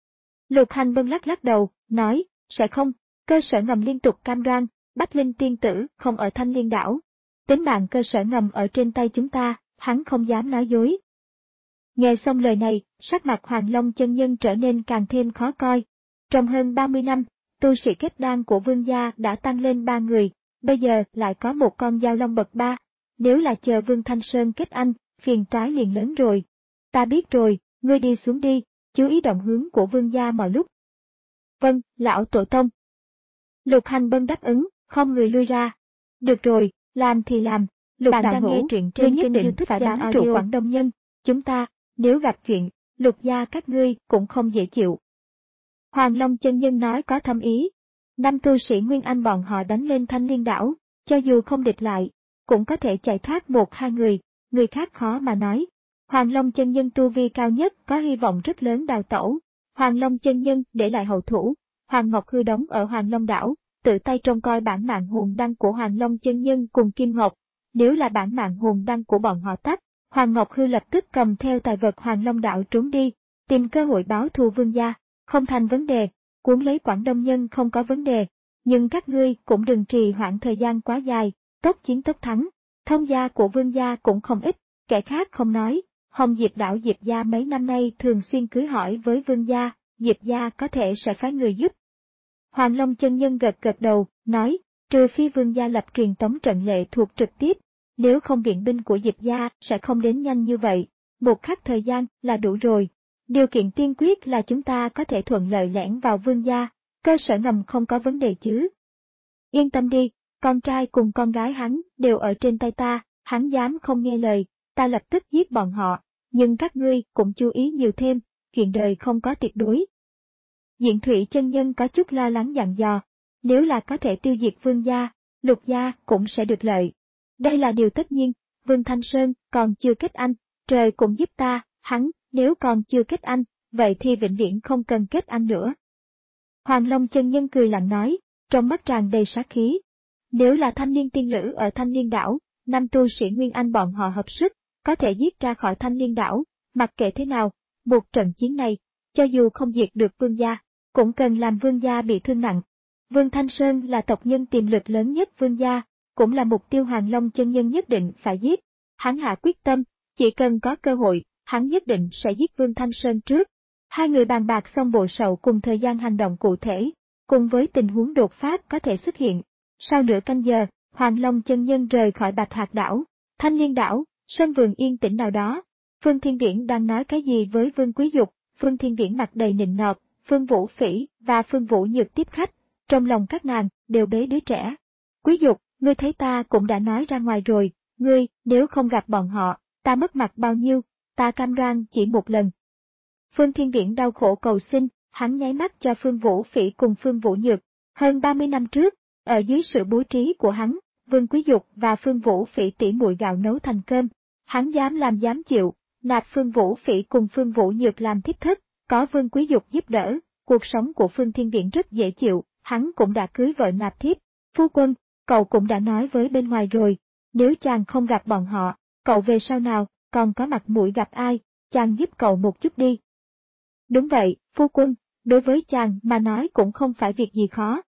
Lục Hành Bân lắc lắc đầu, nói, sẽ không, cơ sở ngầm liên tục cam đoan, Bách Linh tiên tử không ở Thanh Liên đảo. Tính mạng cơ sở ngầm ở trên tay chúng ta, hắn không dám nói dối. Nghe xong lời này, sắc mặt Hoàng Long chân nhân trở nên càng thêm khó coi. Trong hơn ba mươi năm, tu sĩ kết đan của vương gia đã tăng lên ba người, bây giờ lại có một con dao long bậc ba. Nếu là chờ Vương Thanh Sơn kết anh, phiền toái liền lớn rồi. Ta biết rồi, ngươi đi xuống đi, chú ý động hướng của vương gia mọi lúc. Vâng, lão tổ tông. Lục Hành Bân đáp ứng, không người lui ra. Được rồi, làm thì làm. Lục Bạn đạo đang nghe hữu, truyện ngươi trên nhất kênh định YouTube phải Gen bám Audio. trụ Quảng Đông Nhân. Chúng ta, nếu gặp chuyện, Lục gia các ngươi cũng không dễ chịu. Hoàng Long chân nhân nói có thâm ý. Năm tu sĩ Nguyên Anh bọn họ đánh lên Thanh Liên đảo, cho dù không địch lại, cũng có thể chạy thoát một hai người, người khác khó mà nói. Hoàng Long chân nhân tu vi cao nhất có hy vọng rất lớn đào tẩu. Hoàng Long chân nhân để lại hậu thủ, Hoàng Ngọc Hư đóng ở Hoàng Long đảo, tự tay trông coi bản mạng hồn đăng của Hoàng Long chân nhân cùng Kim Ngọc. Nếu là bản mạng hồn đăng của bọn họ tắt, Hoàng Ngọc Hư lập tức cầm theo tài vật Hoàng Long đảo trốn đi, tìm cơ hội báo thù vương gia, không thành vấn đề, cuốn lấy Quảng Đông Nhân không có vấn đề, nhưng các ngươi cũng đừng trì hoãn thời gian quá dài, tốc chiến tốc thắng. Thông gia của vương gia cũng không ít, kẻ khác không nói, Hồng Diệp đảo Diệp gia mấy năm nay thường xuyên cưới hỏi với vương gia, Diệp gia có thể sẽ phái người giúp. Hoàng Long chân nhân gật gật đầu, nói, trừ phi vương gia lập truyền tống trận lệ thuộc trực tiếp, nếu không viện binh của Diệp gia sẽ không đến nhanh như vậy, một khắc thời gian là đủ rồi. Điều kiện tiên quyết là chúng ta có thể thuận lợi lẻn vào vương gia, cơ sở ngầm không có vấn đề chứ. Yên tâm đi, con trai cùng con gái hắn đều ở trên tay ta, hắn dám không nghe lời, ta lập tức giết bọn họ, nhưng các ngươi cũng chú ý nhiều thêm, chuyện đời không có tuyệt đối. Diện Thủy chân nhân có chút lo lắng dặn dò, nếu là có thể tiêu diệt vương gia, Lục gia cũng sẽ được lợi. Đây là điều tất nhiên, Vương Thanh Sơn còn chưa kết anh, trời cũng giúp ta, hắn, nếu còn chưa kết anh, vậy thì vĩnh viễn không cần kết anh nữa. Hoàng Long chân nhân cười lạnh nói, trong mắt tràn đầy sát khí. Nếu là thanh niên tiên lữ ở Thanh Liên đảo, năm tu sĩ Nguyên Anh bọn họ hợp sức, có thể giết ra khỏi Thanh Liên đảo, mặc kệ thế nào, một trận chiến này, cho dù không diệt được vương gia, cũng cần làm vương gia bị thương nặng. Vương Thanh Sơn là tộc nhân tiềm lực lớn nhất vương gia, cũng là mục tiêu Hoàng Long chân nhân nhất định phải giết. Hắn hạ quyết tâm, chỉ cần có cơ hội, hắn nhất định sẽ giết Vương Thanh Sơn trước. Hai người bàn bạc xong bộ sầu cùng thời gian hành động cụ thể, cùng với tình huống đột phát có thể xuất hiện. Sau nửa canh giờ, Hoàng Long chân nhân rời khỏi Bạch Hạc đảo, Thanh Liên đảo, sân vườn yên tĩnh nào đó. Phương Thiên Viễn đang nói cái gì với Vương Quý Dục, Phương Thiên Viễn mặt đầy nịnh nọt, Phương Vũ Phỉ và Phương Vũ Nhược tiếp khách, trong lòng các nàng đều bế đứa trẻ. Quý Dục, ngươi thấy ta cũng đã nói ra ngoài rồi, ngươi, nếu không gặp bọn họ, ta mất mặt bao nhiêu, ta cam đoan chỉ một lần. Phương Thiên Viễn đau khổ cầu xin, hắn nháy mắt cho Phương Vũ Phỉ cùng Phương Vũ Nhược. Hơn ba mươi năm trước, ở dưới sự bố trí của hắn, Vương Quý Dục và Phương Vũ Phỉ tỉ muội gạo nấu thành cơm, hắn dám làm dám chịu, nạp Phương Vũ Phỉ cùng Phương Vũ Nhược làm thiếp thất, có Vương Quý Dục giúp đỡ, cuộc sống của Phương Thiên Viễn rất dễ chịu, hắn cũng đã cưới vợ nạp thiếp. Phu quân, cậu cũng đã nói với bên ngoài rồi, nếu chàng không gặp bọn họ, cậu về sau nào, còn có mặt mũi gặp ai, chàng giúp cậu một chút đi. Đúng vậy, phu quân, đối với chàng mà nói cũng không phải việc gì khó.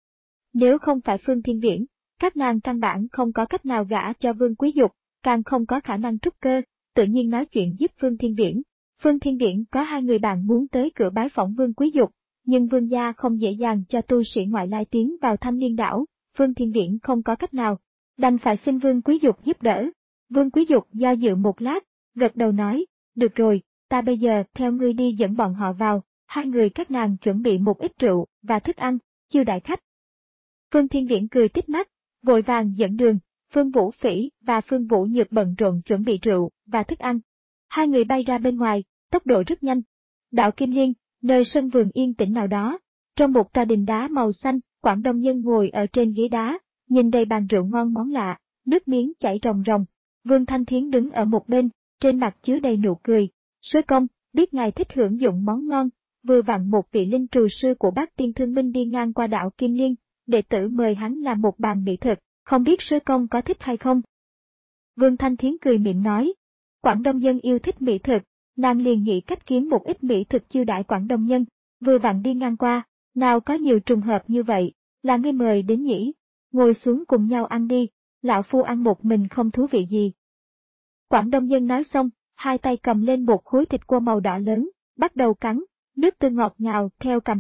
Nếu không phải Phương Thiên Viễn, các nàng căn bản không có cách nào gả cho Vương Quý Dục, càng không có khả năng trúc cơ, tự nhiên nói chuyện giúp Phương Thiên Viễn. Phương Thiên Viễn có hai người bạn muốn tới cửa bái phỏng Vương Quý Dục, nhưng Vương gia không dễ dàng cho tu sĩ ngoại lai tiến vào Thanh Liên đảo, Phương Thiên Viễn không có cách nào, đành phải xin Vương Quý Dục giúp đỡ. Vương Quý Dục do dự một lát, gật đầu nói, được rồi, ta bây giờ theo ngươi đi dẫn bọn họ vào, hai người các nàng chuẩn bị một ít rượu và thức ăn, chiêu đãi khách. Phương Thiên Viễn cười tít mắt, vội vàng dẫn đường, Phương Vũ Phỉ và Phương Vũ Nhược bận rộn chuẩn bị rượu và thức ăn. Hai người bay ra bên ngoài, tốc độ rất nhanh. Đạo Kim Liên, nơi sân vườn yên tĩnh nào đó, trong một tòa đình đá màu xanh, Quảng Đông Nhân ngồi ở trên ghế đá, nhìn đầy bàn rượu ngon món lạ, nước miếng chảy ròng ròng. Vương Thanh Thiến đứng ở một bên, trên mặt chứa đầy nụ cười. Sứ công, biết ngài thích hưởng dụng món ngon, vừa vặn một vị linh trù sư của Bát Tiên Thương Minh đi ngang qua đạo Kim Liên, đệ tử mời hắn làm một bàn mỹ thực, không biết sứ công có thích hay không? Vương Thanh Thiến cười miệng nói, Quảng Đông Nhân yêu thích mỹ thực, nàng liền nghĩ cách kiếm một ít mỹ thực chiêu đãi Quảng Đông Nhân, vừa vặn đi ngang qua, nào có nhiều trùng hợp như vậy, là ngươi mời đến nhỉ, ngồi xuống cùng nhau ăn đi, lão phu ăn một mình không thú vị gì. Quảng Đông Nhân nói xong, hai tay cầm lên một khối thịt cua màu đỏ lớn, bắt đầu cắn, nước tương ngọt ngào theo cằm hắn,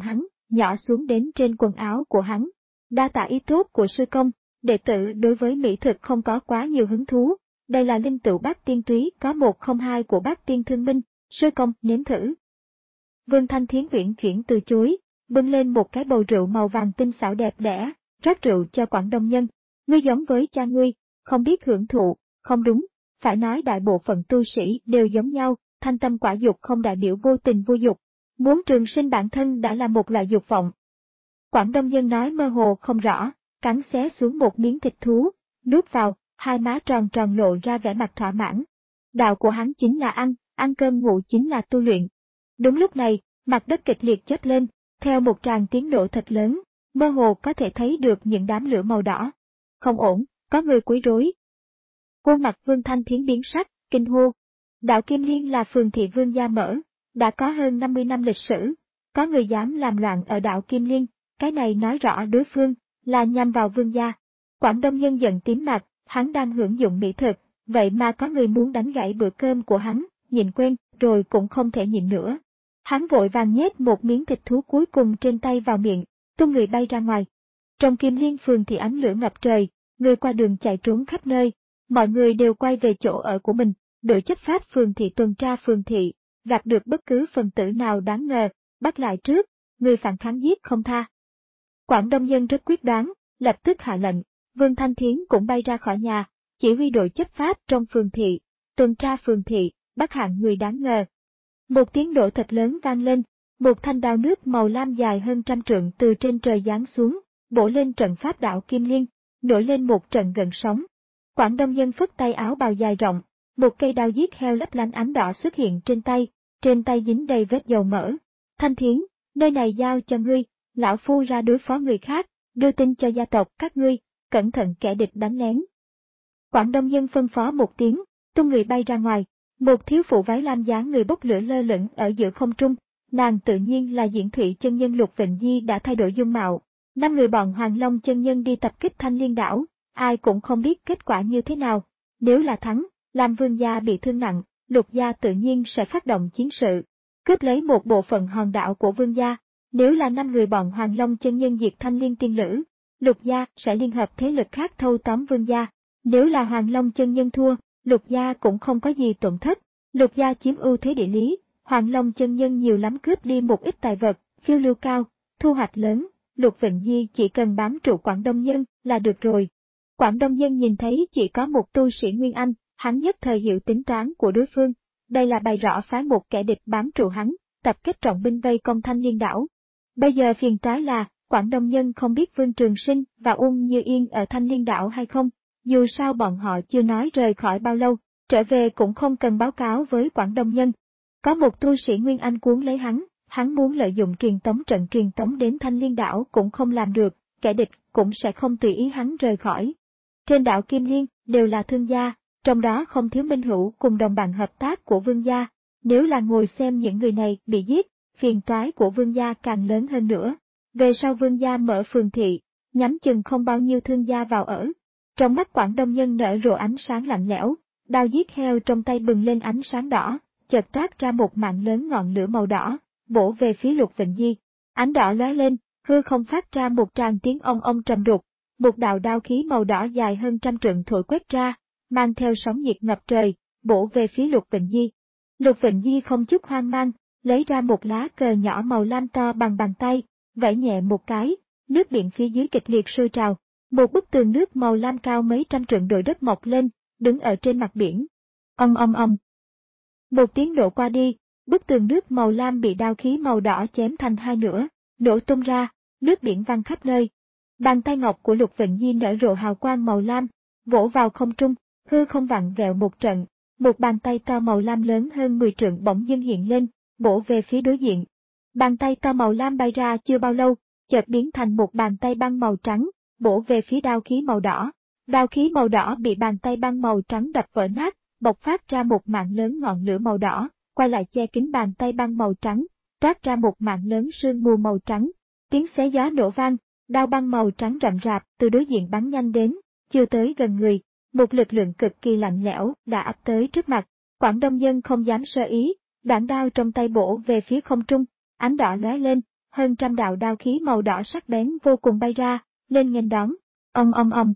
nhỏ xuống đến trên quần áo của hắn. Đa tạ ý tốt của sư công, đệ tử đối với mỹ thực không có quá nhiều hứng thú. Đây là linh tựu bát tiên túy có một không hai của bát tiên thương minh, sư công nếm thử. Vương Thanh Thiến uyển chuyển từ chối, bưng lên một cái bầu rượu màu vàng tinh xảo đẹp đẽ, rót rượu cho Quảng Đông Nhân. Ngươi giống với cha ngươi, không biết hưởng thụ, không đúng, phải nói đại bộ phận tu sĩ đều giống nhau, thanh tâm quả dục không đại biểu vô tình vô dục. Muốn trường sinh bản thân đã là một loại dục vọng. Quảng Đông Nhân nói mơ hồ không rõ, cắn xé xuống một miếng thịt thú, nuốt vào, hai má tròn tròn lộ ra vẻ mặt thỏa mãn. Đạo của hắn chính là ăn, ăn cơm ngủ chính là tu luyện. Đúng lúc này, mặt đất kịch liệt chớp lên, theo một tràng tiếng nổ thật lớn, mơ hồ có thể thấy được những đám lửa màu đỏ. Không ổn, có người quấy rối. Khuôn mặt Vương Thanh Thiến biến sắc, kinh hô. Đạo Kim Liên là phường thị Vương gia mở, đã có hơn năm mươi năm lịch sử, có người dám làm loạn ở đạo Kim Liên, cái này nói rõ đối phương là nhằm vào Vương gia. Quảng Đông Nhân giận tím mặt, hắn đang hưởng dụng mỹ thực, vậy mà có người muốn đánh gãy bữa cơm của hắn, nhịn quên, rồi cũng không thể nhịn nữa. Hắn vội vàng nhét một miếng thịt thú cuối cùng trên tay vào miệng, tung người bay ra ngoài. Trong Kim Liên phường thì ánh lửa ngập trời, người qua đường chạy trốn khắp nơi, mọi người đều quay về chỗ ở của mình, đội chấp pháp phường thị tuần tra phường thị, gặp được bất cứ phần tử nào đáng ngờ, bắt lại trước, người phản kháng giết không tha. Quảng Đông Nhân rất quyết đoán, lập tức hạ lệnh, Vương Thanh Thiến cũng bay ra khỏi nhà, chỉ huy đội chấp pháp trong phường thị, tuần tra phường thị, bắt hạng người đáng ngờ. Một tiếng nổ thật lớn vang lên, một thanh đao nước màu lam dài hơn trăm trượng từ trên trời giáng xuống, bổ lên trận pháp đạo Kim Liên, nổi lên một trận gần sóng. Quảng Đông Nhân phất tay áo bào dài rộng, một cây đao giết heo lấp lánh ánh đỏ xuất hiện trên tay, trên tay dính đầy vết dầu mỡ. Thanh Thiến, nơi này giao cho ngươi, lão phu ra đối phó người khác, đưa tin cho gia tộc các ngươi, cẩn thận kẻ địch đánh lén. Quảng Đông Nhân phân phó một tiếng, tung người bay ra ngoài, một thiếu phụ váy lam dáng người bốc lửa lơ lửng ở giữa không trung, nàng tự nhiên là Diễn Thụy chân nhân Lục Vịnh Di đã thay đổi dung mạo. Năm người bọn Hoàng Long chân nhân đi tập kích Thanh Liên đảo, ai cũng không biết kết quả như thế nào. Nếu là thắng, làm Vương gia bị thương nặng, Lục gia tự nhiên sẽ phát động chiến sự, cướp lấy một bộ phận hòn đảo của Vương gia. Nếu là năm người bọn Hoàng Long chân nhân diệt Thanh Liên tiên lữ, Lục gia sẽ liên hợp thế lực khác thâu tóm Vương gia. Nếu là Hoàng Long chân nhân thua, Lục gia cũng không có gì tổn thất. Lục gia chiếm ưu thế địa lý, Hoàng Long chân nhân nhiều lắm cướp đi một ít tài vật, phiêu lưu cao, thu hoạch lớn. Lục Vịnh Di chỉ cần bám trụ Quảng Đông Nhân là được rồi. Quảng Đông Nhân nhìn thấy chỉ có một tu sĩ Nguyên Anh, hắn nhất thời hiểu tính toán của đối phương. Đây là bày rõ phái một kẻ địch bám trụ hắn, tập kết trọng binh vây công Thanh Liên đảo. Bây giờ phiền toái là, Quảng Đông Nhân không biết Vương Trường Sinh và Ung Như Yên ở Thanh Liên đảo hay không, dù sao bọn họ chưa nói rời khỏi bao lâu, trở về cũng không cần báo cáo với Quảng Đông Nhân. Có một tu sĩ Nguyên Anh cuốn lấy hắn, hắn muốn lợi dụng truyền tống trận truyền tống đến Thanh Liên đảo cũng không làm được, kẻ địch cũng sẽ không tùy ý hắn rời khỏi. Trên đảo Kim Liên đều là thương gia, trong đó không thiếu minh hữu cùng đồng bạn hợp tác của Vương gia. Nếu là ngồi xem những người này bị giết, phiền toái của Vương gia càng lớn hơn nữa. Về sau Vương gia mở phường thị, nhắm chừng không bao nhiêu thương gia vào ở. Trong mắt Quảng Đông Nhân nở rộ ánh sáng lạnh lẽo, đao giết heo trong tay bừng lên ánh sáng đỏ, chợt toát ra một mạng lớn ngọn lửa màu đỏ, bổ về phía Lục Vịnh Di. Ánh đỏ lóe lên, hư không phát ra một tràng tiếng ong ong trầm đục, một đạo đao khí màu đỏ dài hơn trăm trượng thổi quét ra, mang theo sóng nhiệt ngập trời, bổ về phía Lục Vịnh Di. Lục Vịnh Di không chút hoang mang, lấy ra một lá cờ nhỏ màu lam to bằng bàn tay, vẫy nhẹ một cái, nước biển phía dưới kịch liệt sôi trào, một bức tường nước màu lam cao mấy trăm trượng đồi đất mọc lên, đứng ở trên mặt biển. Ong ong ong. Một tiếng nổ qua đi, bức tường nước màu lam bị đao khí màu đỏ chém thành hai nửa, nổ tung ra, nước biển văng khắp nơi. Bàn tay ngọc của Lục Vịnh Di nở rộ hào quang màu lam, vỗ vào không trung, hư không vặn vẹo một trận, một bàn tay to màu lam lớn hơn mười trượng bỗng dưng hiện lên, bổ về phía đối diện. Bàn tay to màu lam bay ra chưa bao lâu, chợt biến thành một bàn tay băng màu trắng, bổ về phía đao khí màu đỏ. Đao khí màu đỏ bị bàn tay băng màu trắng đập vỡ nát, bộc phát ra một mạng lớn ngọn lửa màu đỏ, quay lại che kín bàn tay băng màu trắng, toát ra một mạng lớn sương mù màu trắng. Tiếng xé gió nổ vang, đao băng màu trắng rậm rạp từ đối diện bắn nhanh đến, chưa tới gần người, một lực lượng cực kỳ lạnh lẽo đã ập tới trước mặt. Quảng Đông Nhân không dám sơ ý, đoạn đao trong tay bổ về phía không trung, ánh đỏ lóe lên, hơn trăm đạo đao khí màu đỏ sắc bén vô cùng bay ra, lên nghênh đón. Ong ong ong.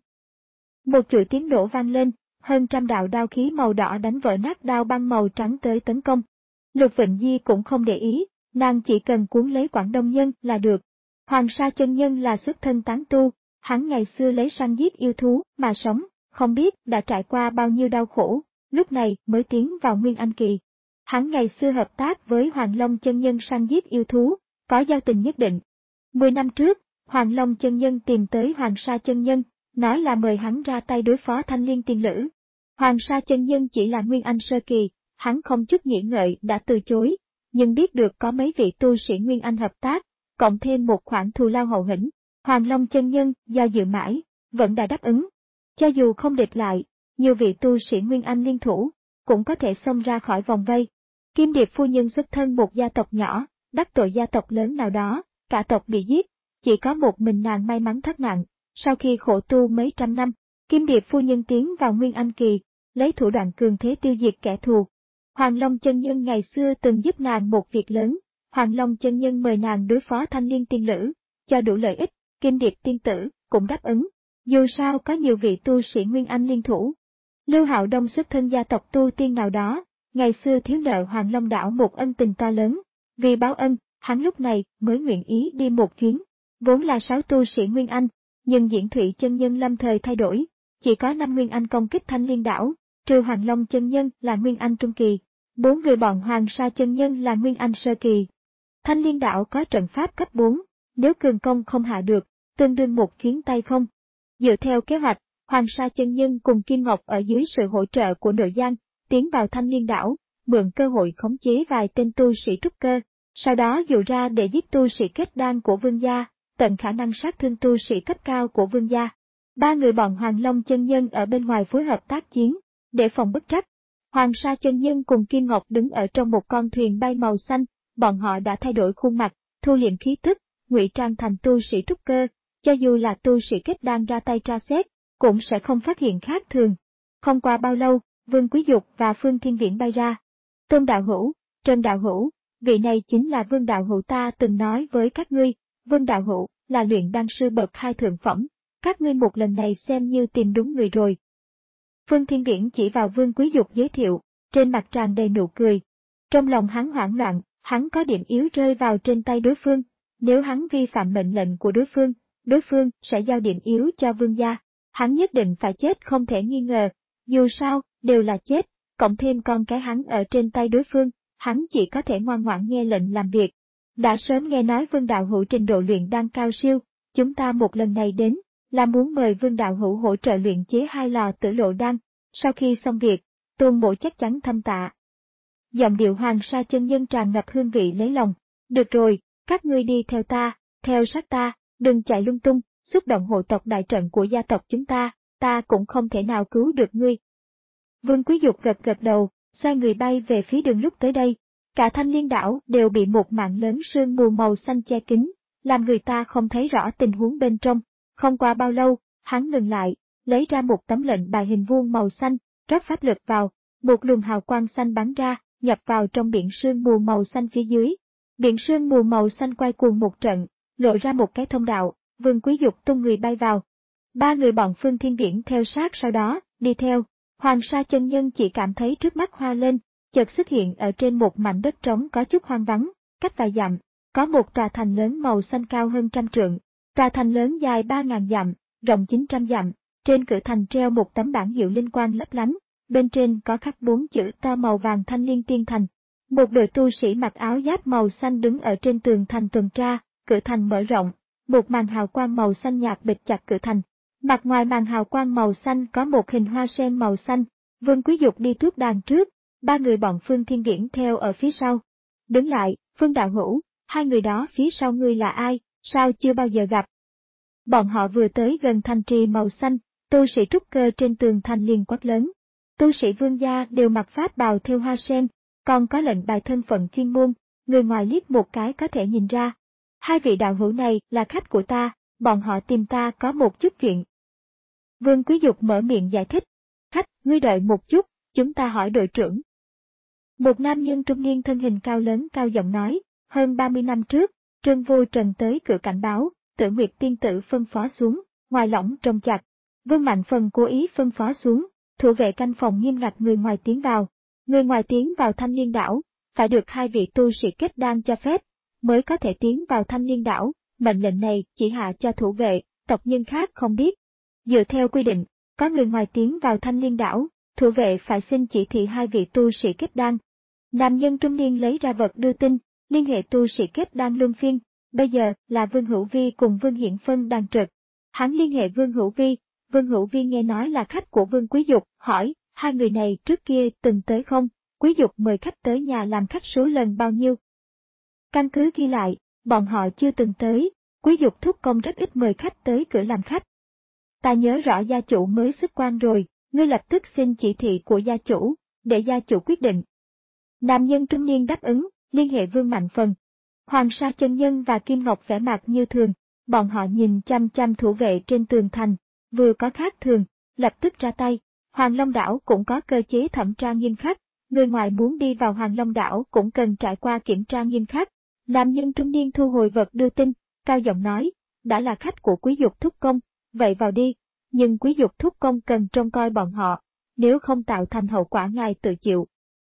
Một chuỗi tiếng nổ vang lên, hơn trăm đạo đao khí màu đỏ đánh vỡ nát đao băng màu trắng tới tấn công. Lục Vịnh Di cũng không để ý, nàng chỉ cần cuốn lấy Quảng Đông Nhân là được. Hoàng Sa chân nhân là xuất thân tán tu, hắn ngày xưa lấy săn giết yêu thú mà sống, không biết đã trải qua bao nhiêu đau khổ, lúc này mới tiến vào Nguyên Anh kỳ. Hắn ngày xưa hợp tác với Hoàng Long chân nhân săn giết yêu thú, có giao tình nhất định. Mười năm trước, Hoàng Long chân nhân tìm tới Hoàng Sa chân nhân, nói là mời hắn ra tay đối phó Thanh Liên tiên lữ. Hoàng Sa chân nhân chỉ là Nguyên Anh sơ kỳ, hắn không chút nghĩ ngợi đã từ chối, nhưng biết được có mấy vị tu sĩ Nguyên Anh hợp tác, cộng thêm một khoản thù lao hậu hĩnh, Hoàng Long chân nhân do dự mãi, vẫn đã đáp ứng. Cho dù không địch lại, nhiều vị tu sĩ Nguyên Anh liên thủ, cũng có thể xông ra khỏi vòng vây. Kim Điệp phu nhân xuất thân một gia tộc nhỏ, đắc tội gia tộc lớn nào đó, cả tộc bị giết, chỉ có một mình nàng may mắn thoát nạn. Sau khi khổ tu mấy trăm năm, Kim Điệp phu nhân tiến vào Nguyên Anh kỳ, lấy thủ đoạn cường thế tiêu diệt kẻ thù. Hoàng Long chân nhân ngày xưa từng giúp nàng một việc lớn, Hoàng Long chân nhân mời nàng đối phó Thanh Liên tiên lữ, cho đủ lợi ích, Kim Điệp tiên tử cũng đáp ứng. Dù sao có nhiều vị tu sĩ Nguyên Anh liên thủ. Lưu Hạo Đông xuất thân gia tộc tu tiên nào đó, ngày xưa thiếu nợ Hoàng Long đảo một ân tình to lớn, vì báo ân, hắn lúc này mới nguyện ý đi một chuyến. Vốn là sáu tu sĩ Nguyên Anh, nhưng Diễn Thụy chân nhân lâm thời thay đổi, chỉ có năm Nguyên Anh công kích Thanh Liên đảo, trừ Hoàng Long chân nhân là Nguyên Anh trung kỳ, bốn người bọn Hoàng Sa chân nhân là Nguyên Anh sơ kỳ. Thanh Liên đảo có trận pháp cấp bốn, nếu cường công không hạ được, tương đương một chuyến tay không. Dựa theo kế hoạch, Hoàng Sa chân nhân cùng Kim Ngọc ở dưới sự hỗ trợ của Nội Giang, tiến vào Thanh Liên đảo, mượn cơ hội khống chế vài tên tu sĩ trúc cơ, sau đó dụ ra để giết tu sĩ kết đan của Vương gia, tận khả năng sát thương tu sĩ cấp cao của Vương gia. Ba người bọn Hoàng Long chân nhân ở bên ngoài phối hợp tác chiến, để phòng bất trắc. Hoàng Sa chân nhân cùng Kim Ngọc đứng ở trong một con thuyền bay màu xanh, bọn họ đã thay đổi khuôn mặt, thu liệm khí tức, ngụy trang thành tu sĩ trúc cơ, cho dù là tu sĩ kết đan ra tay tra xét, cũng sẽ không phát hiện khác thường. Không qua bao lâu, Vương Quý Dục và Phương Thiên Viễn bay ra. Tôn đạo hữu, Trần đạo hữu, vị này chính là Vương đạo hữu ta từng nói với các ngươi, Vương đạo hữu là luyện đan sư bậc hai thượng phẩm, các ngươi một lần này xem như tìm đúng người rồi. Phương Thiên Viễn chỉ vào Vương Quý Dục giới thiệu, trên mặt tràn đầy nụ cười. Trong lòng hắn hoảng loạn, hắn có điểm yếu rơi vào trên tay đối phương, nếu hắn vi phạm mệnh lệnh của đối phương, đối phương sẽ giao điểm yếu cho Vương gia, hắn nhất định phải chết không thể nghi ngờ, dù sao, đều là chết, cộng thêm con cái hắn ở trên tay đối phương, hắn chỉ có thể ngoan ngoãn nghe lệnh làm việc. Đã sớm nghe nói Vương đạo hữu trình độ luyện đan cao siêu, chúng ta một lần này đến, là muốn mời Vương đạo hữu hỗ trợ luyện chế hai lò tử lộ đan, sau khi xong việc, Tôn Mỗ chắc chắn thâm tạ. Giọng điệu Hoàng Sa chân nhân tràn ngập hương vị lấy lòng, được rồi, các ngươi đi theo ta, theo sát ta, đừng chạy lung tung, xúc động hộ tộc đại trận của gia tộc chúng ta, ta cũng không thể nào cứu được ngươi. Vương Quý Dục gật gật đầu, xoay người bay về phía đường lúc tới đây, cả Thanh Liên đảo đều bị một mảng lớn sương mù màu xanh che kín, làm người ta không thấy rõ tình huống bên trong. Không qua bao lâu, hắn ngừng lại, lấy ra một tấm lệnh bài hình vuông màu xanh, rót pháp lực vào, một luồng hào quang xanh bắn ra, nhập vào trong biển sương mù màu xanh phía dưới. Biển sương mù màu xanh quay cuồng một trận, lộ ra một cái thông đạo, Vương Quý Dục tung người bay vào. Ba người bọn Phương Thiên Viễn theo sát sau đó, đi theo. Hoàng Sa chân nhân chỉ cảm thấy trước mắt hoa lên, chợt xuất hiện ở trên một mảnh đất trống có chút hoang vắng, cách vài dặm, có một tòa thành lớn màu xanh cao hơn trăm trượng. Tòa thành lớn dài ba ngàn dặm, rộng chín trăm dặm, trên cửa thành treo một tấm bảng hiệu linh quang lấp lánh, bên trên có khắc bốn chữ to màu vàng Thanh Liên Tiên Thành. Một đội tu sĩ mặc áo giáp màu xanh đứng ở trên tường thành tuần tra, cửa thành mở rộng, một màn hào quang màu xanh nhạt bịt chặt cửa thành. Mặt ngoài màn hào quang màu xanh có một hình hoa sen màu xanh, Vương Quý Dục đi tuốt đàn trước, ba người bọn Phương Thiên Viễn theo ở phía sau. Đứng lại, Phương đạo hữu, hai người đó phía sau ngươi là ai, sao chưa bao giờ gặp? Bọn họ vừa tới gần thành trì màu xanh, tu sĩ trúc cơ trên tường thành liền quát lớn. Tu sĩ Vương gia đều mặc pháp bào theo hoa sen, còn có lệnh bài thân phận chuyên môn, người ngoài liếc một cái có thể nhìn ra. Hai vị đạo hữu này là khách của ta, bọn họ tìm ta có một chút chuyện. Vương Quý Dục mở miệng giải thích. Khách, ngươi đợi một chút, chúng ta hỏi đội trưởng. Một nam nhân trung niên thân hình cao lớn cao giọng nói, hơn ba mươi năm trước, Trương Vô Trần tới cửa cảnh báo, Tử Nguyệt tiên tử phân phó xuống, ngoài lỏng trông chặt. Vương Mạnh Phần cố ý phân phó xuống, thủ vệ canh phòng nghiêm ngặt người ngoài tiến vào. Người ngoài tiến vào Thanh Liên đảo, phải được hai vị tu sĩ kết đan cho phép, mới có thể tiến vào Thanh Liên đảo. Mệnh lệnh này chỉ hạ cho thủ vệ, tộc nhân khác không biết. Dựa theo quy định, có người ngoài tiến vào Thanh Liên đảo, thủ vệ phải xin chỉ thị hai vị tu sĩ kết đan. Nam nhân trung niên lấy ra vật đưa tin, liên hệ tu sĩ kết đan luân phiên, bây giờ là Vương Hữu Vi cùng Vương Hiển Phân đang trực. Hắn liên hệ Vương Hữu Vi, Vương Hữu Vi nghe nói là khách của Vương Quý Dục, hỏi, hai người này trước kia từng tới không? Quý Dục mời khách tới nhà làm khách số lần bao nhiêu? Căn cứ ghi lại, bọn họ chưa từng tới, Quý Dục thúc công rất ít mời khách tới cửa làm khách. Ta nhớ rõ gia chủ mới xuất quan rồi, ngươi lập tức xin chỉ thị của gia chủ, để gia chủ quyết định. Nam nhân trung niên đáp ứng, liên hệ Vương Mạnh Phần. Hoàng Sa chân nhân và Kim Ngọc vẻ mặt như thường, bọn họ nhìn chăm chăm thủ vệ trên tường thành, vừa có khác thường, lập tức ra tay. Hoàng Long đảo cũng có cơ chế thẩm tra nghiêm khắc, người ngoài muốn đi vào Hoàng Long đảo cũng cần trải qua kiểm tra nghiêm khắc. Nam nhân trung niên thu hồi vật đưa tin, cao giọng nói, đã là khách của Quý Dục thúc công, vậy vào đi, nhưng Quý Dục thúc công cần trông coi bọn họ, nếu không tạo thành hậu quả ngài tự chịu.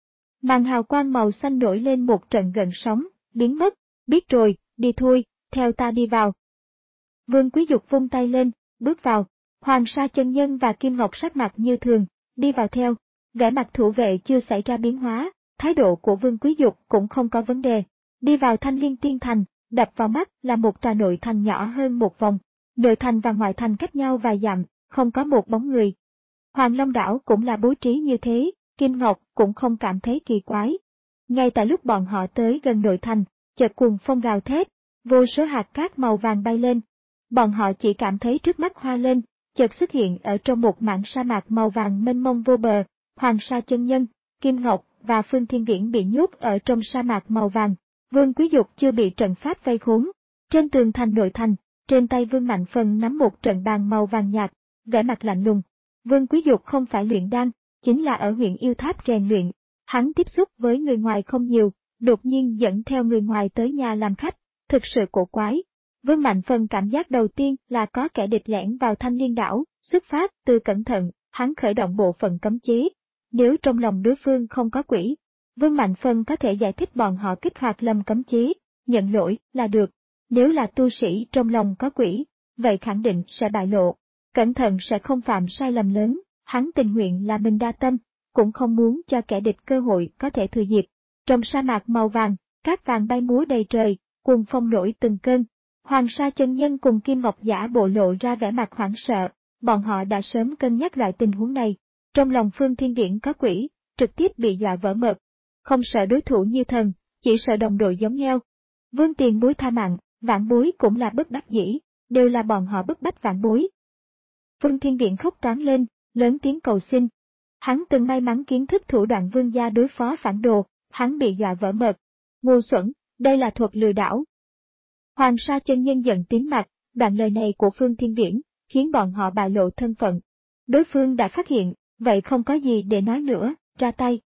Màn hào quang màu xanh nổi lên một trận gần sóng, biến mất, biết rồi, đi thôi, theo ta đi vào. Vương Quý Dục vung tay lên, bước vào, Hoàng Sa chân nhân và Kim Ngọc sắc mặt như thường, đi vào theo, vẻ mặt thủ vệ chưa xảy ra biến hóa, thái độ của Vương Quý Dục cũng không có vấn đề. Đi vào Thanh Liên Tiên Thành, đập vào mắt là một tòa nội thành nhỏ hơn một vòng, nội thành và ngoại thành cách nhau vài dặm, không có một bóng người. Hoàng Long đảo cũng là bố trí như thế, Kim Ngọc cũng không cảm thấy kỳ quái. Ngay tại lúc bọn họ tới gần nội thành, chợt cuồng phong gào thét, vô số hạt cát màu vàng bay lên. Bọn họ chỉ cảm thấy trước mắt hoa lên, chợt xuất hiện ở trong một mảng sa mạc màu vàng mênh mông vô bờ. Hoàng Sa chân nhân, Kim Ngọc và Phương Thiên Viễn bị nhốt ở trong sa mạc màu vàng. Vương Quý Dục chưa bị trận pháp vây khốn. Trên tường thành nội thành, trên tay Vương Mạnh Phần nắm một trận bàn màu vàng nhạt, vẻ mặt lạnh lùng. Vương Quý Dục không phải luyện đan, chính là ở huyện Yêu Tháp rèn luyện. Hắn tiếp xúc với người ngoài không nhiều, đột nhiên dẫn theo người ngoài tới nhà làm khách, thực sự cổ quái. Vương Mạnh Phần cảm giác đầu tiên là có kẻ địch lẻn vào Thanh Liên đảo, xuất phát từ cẩn thận, hắn khởi động bộ phận cấm chế. Nếu trong lòng đối phương không có quỷ, Vương Mạnh Phần có thể giải thích bọn họ kích hoạt lầm cấm chế, nhận lỗi là được. Nếu là tu sĩ trong lòng có quỷ, vậy khẳng định sẽ bại lộ. Cẩn thận sẽ không phạm sai lầm lớn, hắn tình nguyện là mình đa tâm, cũng không muốn cho kẻ địch cơ hội có thể thừa dịp. Trong sa mạc màu vàng, cát vàng bay múa đầy trời, cuồng phong nổi từng cơn. Hoàng Sa chân nhân cùng Kim Ngọc giả bộ lộ ra vẻ mặt hoảng sợ, bọn họ đã sớm cân nhắc loại tình huống này. Trong lòng Phương Thiên Viễn có quỷ, trực tiếp bị dọa vỡ mật. Không sợ đối thủ như thần, chỉ sợ đồng đội giống nhau. Vương tiền bối tha mạng, vãn bối cũng là bất đắc dĩ, đều là bọn họ bức bách vãn bối. Phương Thiên Viễn khóc toáng lên, lớn tiếng cầu xin. Hắn từng may mắn kiến thức thủ đoạn vương gia đối phó phản đồ, hắn bị dọa vỡ mật. Ngu xuẩn, đây là thuật lừa đảo. Hoàng Sa chân nhân giận tím mặt, đoạn lời này của Phương Thiên Viễn, khiến bọn họ bại lộ thân phận. Đối phương đã phát hiện, vậy không có gì để nói nữa, ra tay.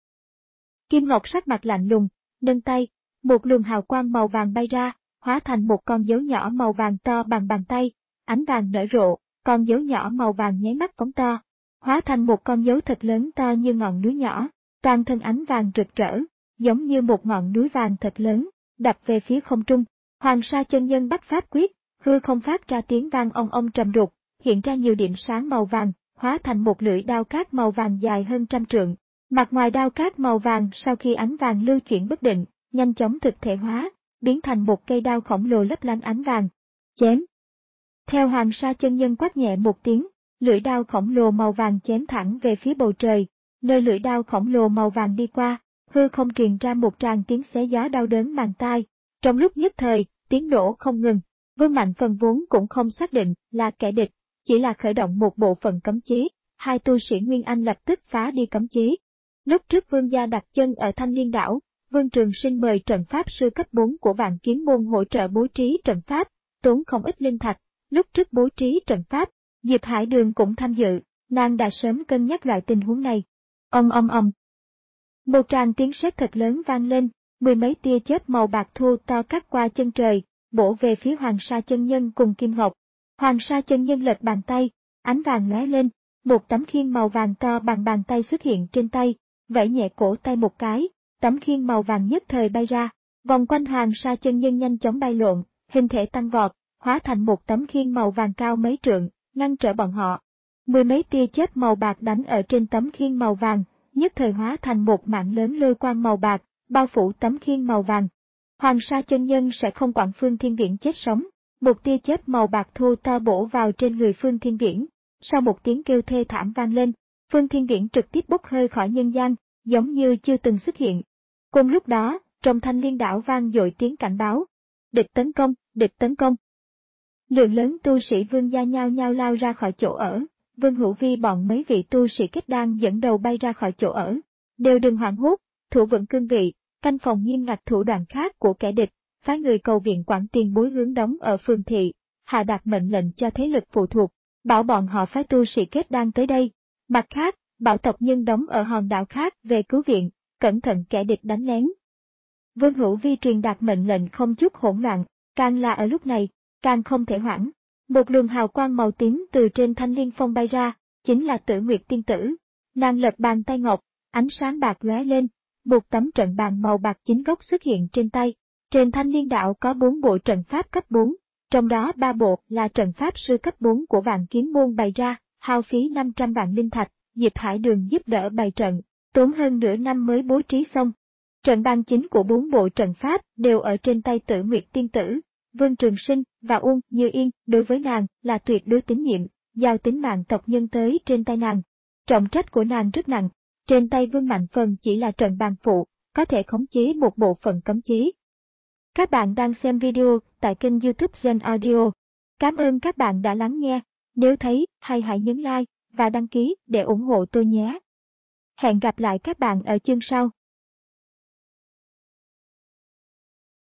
Kim Ngọc sắc mặt lạnh lùng, nâng tay, một luồng hào quang màu vàng bay ra, hóa thành một con dấu nhỏ màu vàng to bằng bàn tay, ánh vàng nở rộ, con dấu nhỏ màu vàng nháy mắt phóng to, hóa thành một con dấu thật lớn to như ngọn núi nhỏ, toàn thân ánh vàng rực rỡ, giống như một ngọn núi vàng thật lớn, đập về phía không trung. Hoàng Sa chân nhân bắt pháp quyết, hư không phát ra tiếng vang ong ong trầm đục, hiện ra nhiều điểm sáng màu vàng, hóa thành một lưỡi đao cát màu vàng dài hơn trăm trượng. Mặt ngoài đao cát màu vàng sau khi ánh vàng lưu chuyển bất định, nhanh chóng thực thể hóa, biến thành một cây đao khổng lồ lấp lánh ánh vàng. Chém. Theo Hoàng Sa chân nhân quát nhẹ một tiếng, lưỡi đao khổng lồ màu vàng chém thẳng về phía bầu trời. Nơi lưỡi đao khổng lồ màu vàng đi qua, hư không truyền ra một tràng tiếng xé gió đau đớn màng tai. Trong lúc nhất thời, tiếng nổ không ngừng. Vương Mạnh Phần vốn cũng không xác định là kẻ địch, chỉ là khởi động một bộ phận cấm chế. Hai tu sĩ Nguyên Anh lập tức phá đi cấm chế. Lúc trước Vương gia đặt chân ở Thanh Liên đảo, Vương Trường Sinh mời trận pháp sư cấp bốn của Vạn Kiếm môn hỗ trợ bố trí trận pháp, tốn không ít linh thạch. Lúc trước bố trí trận pháp, Diệp Hải Đường cũng tham dự, nàng đã sớm cân nhắc loại tình huống này. Ong ong ong. Một tràng tiếng sét thật lớn vang lên, mười mấy tia chớp màu bạc thô to cắt qua chân trời, bổ về phía Hoàng Sa chân nhân cùng Kim Ngọc. Hoàng Sa chân nhân lật bàn tay, ánh vàng lóe lên, một tấm khiên màu vàng to bằng bàn tay xuất hiện trên tay, vẫy nhẹ cổ tay một cái, tấm khiên màu vàng nhất thời bay ra, vòng quanh Hoàng Sa chân nhân nhanh chóng bay lộn, hình thể tăng vọt, hóa thành một tấm khiên màu vàng cao mấy trượng, ngăn trở bọn họ. Mười mấy tia chớp màu bạc đánh ở trên tấm khiên màu vàng, nhất thời hóa thành một mạng lớn lôi quang màu bạc, bao phủ tấm khiên màu vàng. Hoàng Sa chân nhân sẽ không quản Phương Thiên Viễn chết sống, một tia chớp màu bạc thô to bổ vào trên người Phương Thiên Viễn. Sau một tiếng kêu thê thảm vang lên, Phương Thiên Viễn trực tiếp bốc hơi khỏi nhân gian, giống như chưa từng xuất hiện. Cùng lúc đó, trong Thanh Liên đảo vang dội tiếng cảnh báo. Địch tấn công, địch tấn công. Lượng lớn tu sĩ Vương gia nhao nhao lao ra khỏi chỗ ở, Vương Hữu Vi bọn mấy vị tu sĩ kết đan dẫn đầu bay ra khỏi chỗ ở. Đều đừng hoảng hốt, thủ vững cương vị, canh phòng nghiêm ngặt thủ đoạn khác của kẻ địch, phái người cầu viện quản tiền bối hướng đóng ở phường thị, hạ đạt mệnh lệnh cho thế lực phụ thuộc, bảo bọn họ phái tu sĩ kết đan tới đây. Mặt khác, bảo tộc nhân đóng ở hòn đảo khác về cứu viện, cẩn thận kẻ địch đánh lén. Vương Hữu Vi truyền đạt mệnh lệnh không chút hỗn loạn, càng là ở lúc này, càng không thể hoãn. Một luồng hào quang màu tím từ trên Thanh Liên Phong bay ra, chính là Tử Nguyệt tiên tử. Nàng lật bàn tay ngọc, ánh sáng bạc lóe lên, một tấm trận bàn màu bạc chính gốc xuất hiện trên tay. Trên Thanh Liên đạo có bốn bộ trận pháp cấp bốn, trong đó ba bộ là trận pháp sư cấp bốn của Vạn Kiếm môn bày ra, hao phí năm trăm vạn linh thạch, Diệp Hải Đường giúp đỡ bày trận, tốn hơn nửa năm mới bố trí xong. Trận bàn chính của bốn bộ trận pháp đều ở trên tay Tử Nguyệt tiên tử. Vương Trường Sinh và Uông Như Yên đối với nàng là tuyệt đối tín nhiệm, giao tính mạng tộc nhân tới trên tay nàng. Trọng trách của nàng rất nặng, trên tay Vương Mạnh Phần chỉ là trận bàn phụ, có thể khống chế một bộ phận cấm chế. Các bạn đang xem video tại kênh YouTube Gen Audio. Cảm ơn các bạn đã lắng nghe, nếu thấy hay hãy nhấn like và đăng ký để ủng hộ tôi nhé. Hẹn gặp lại các bạn ở chương sau.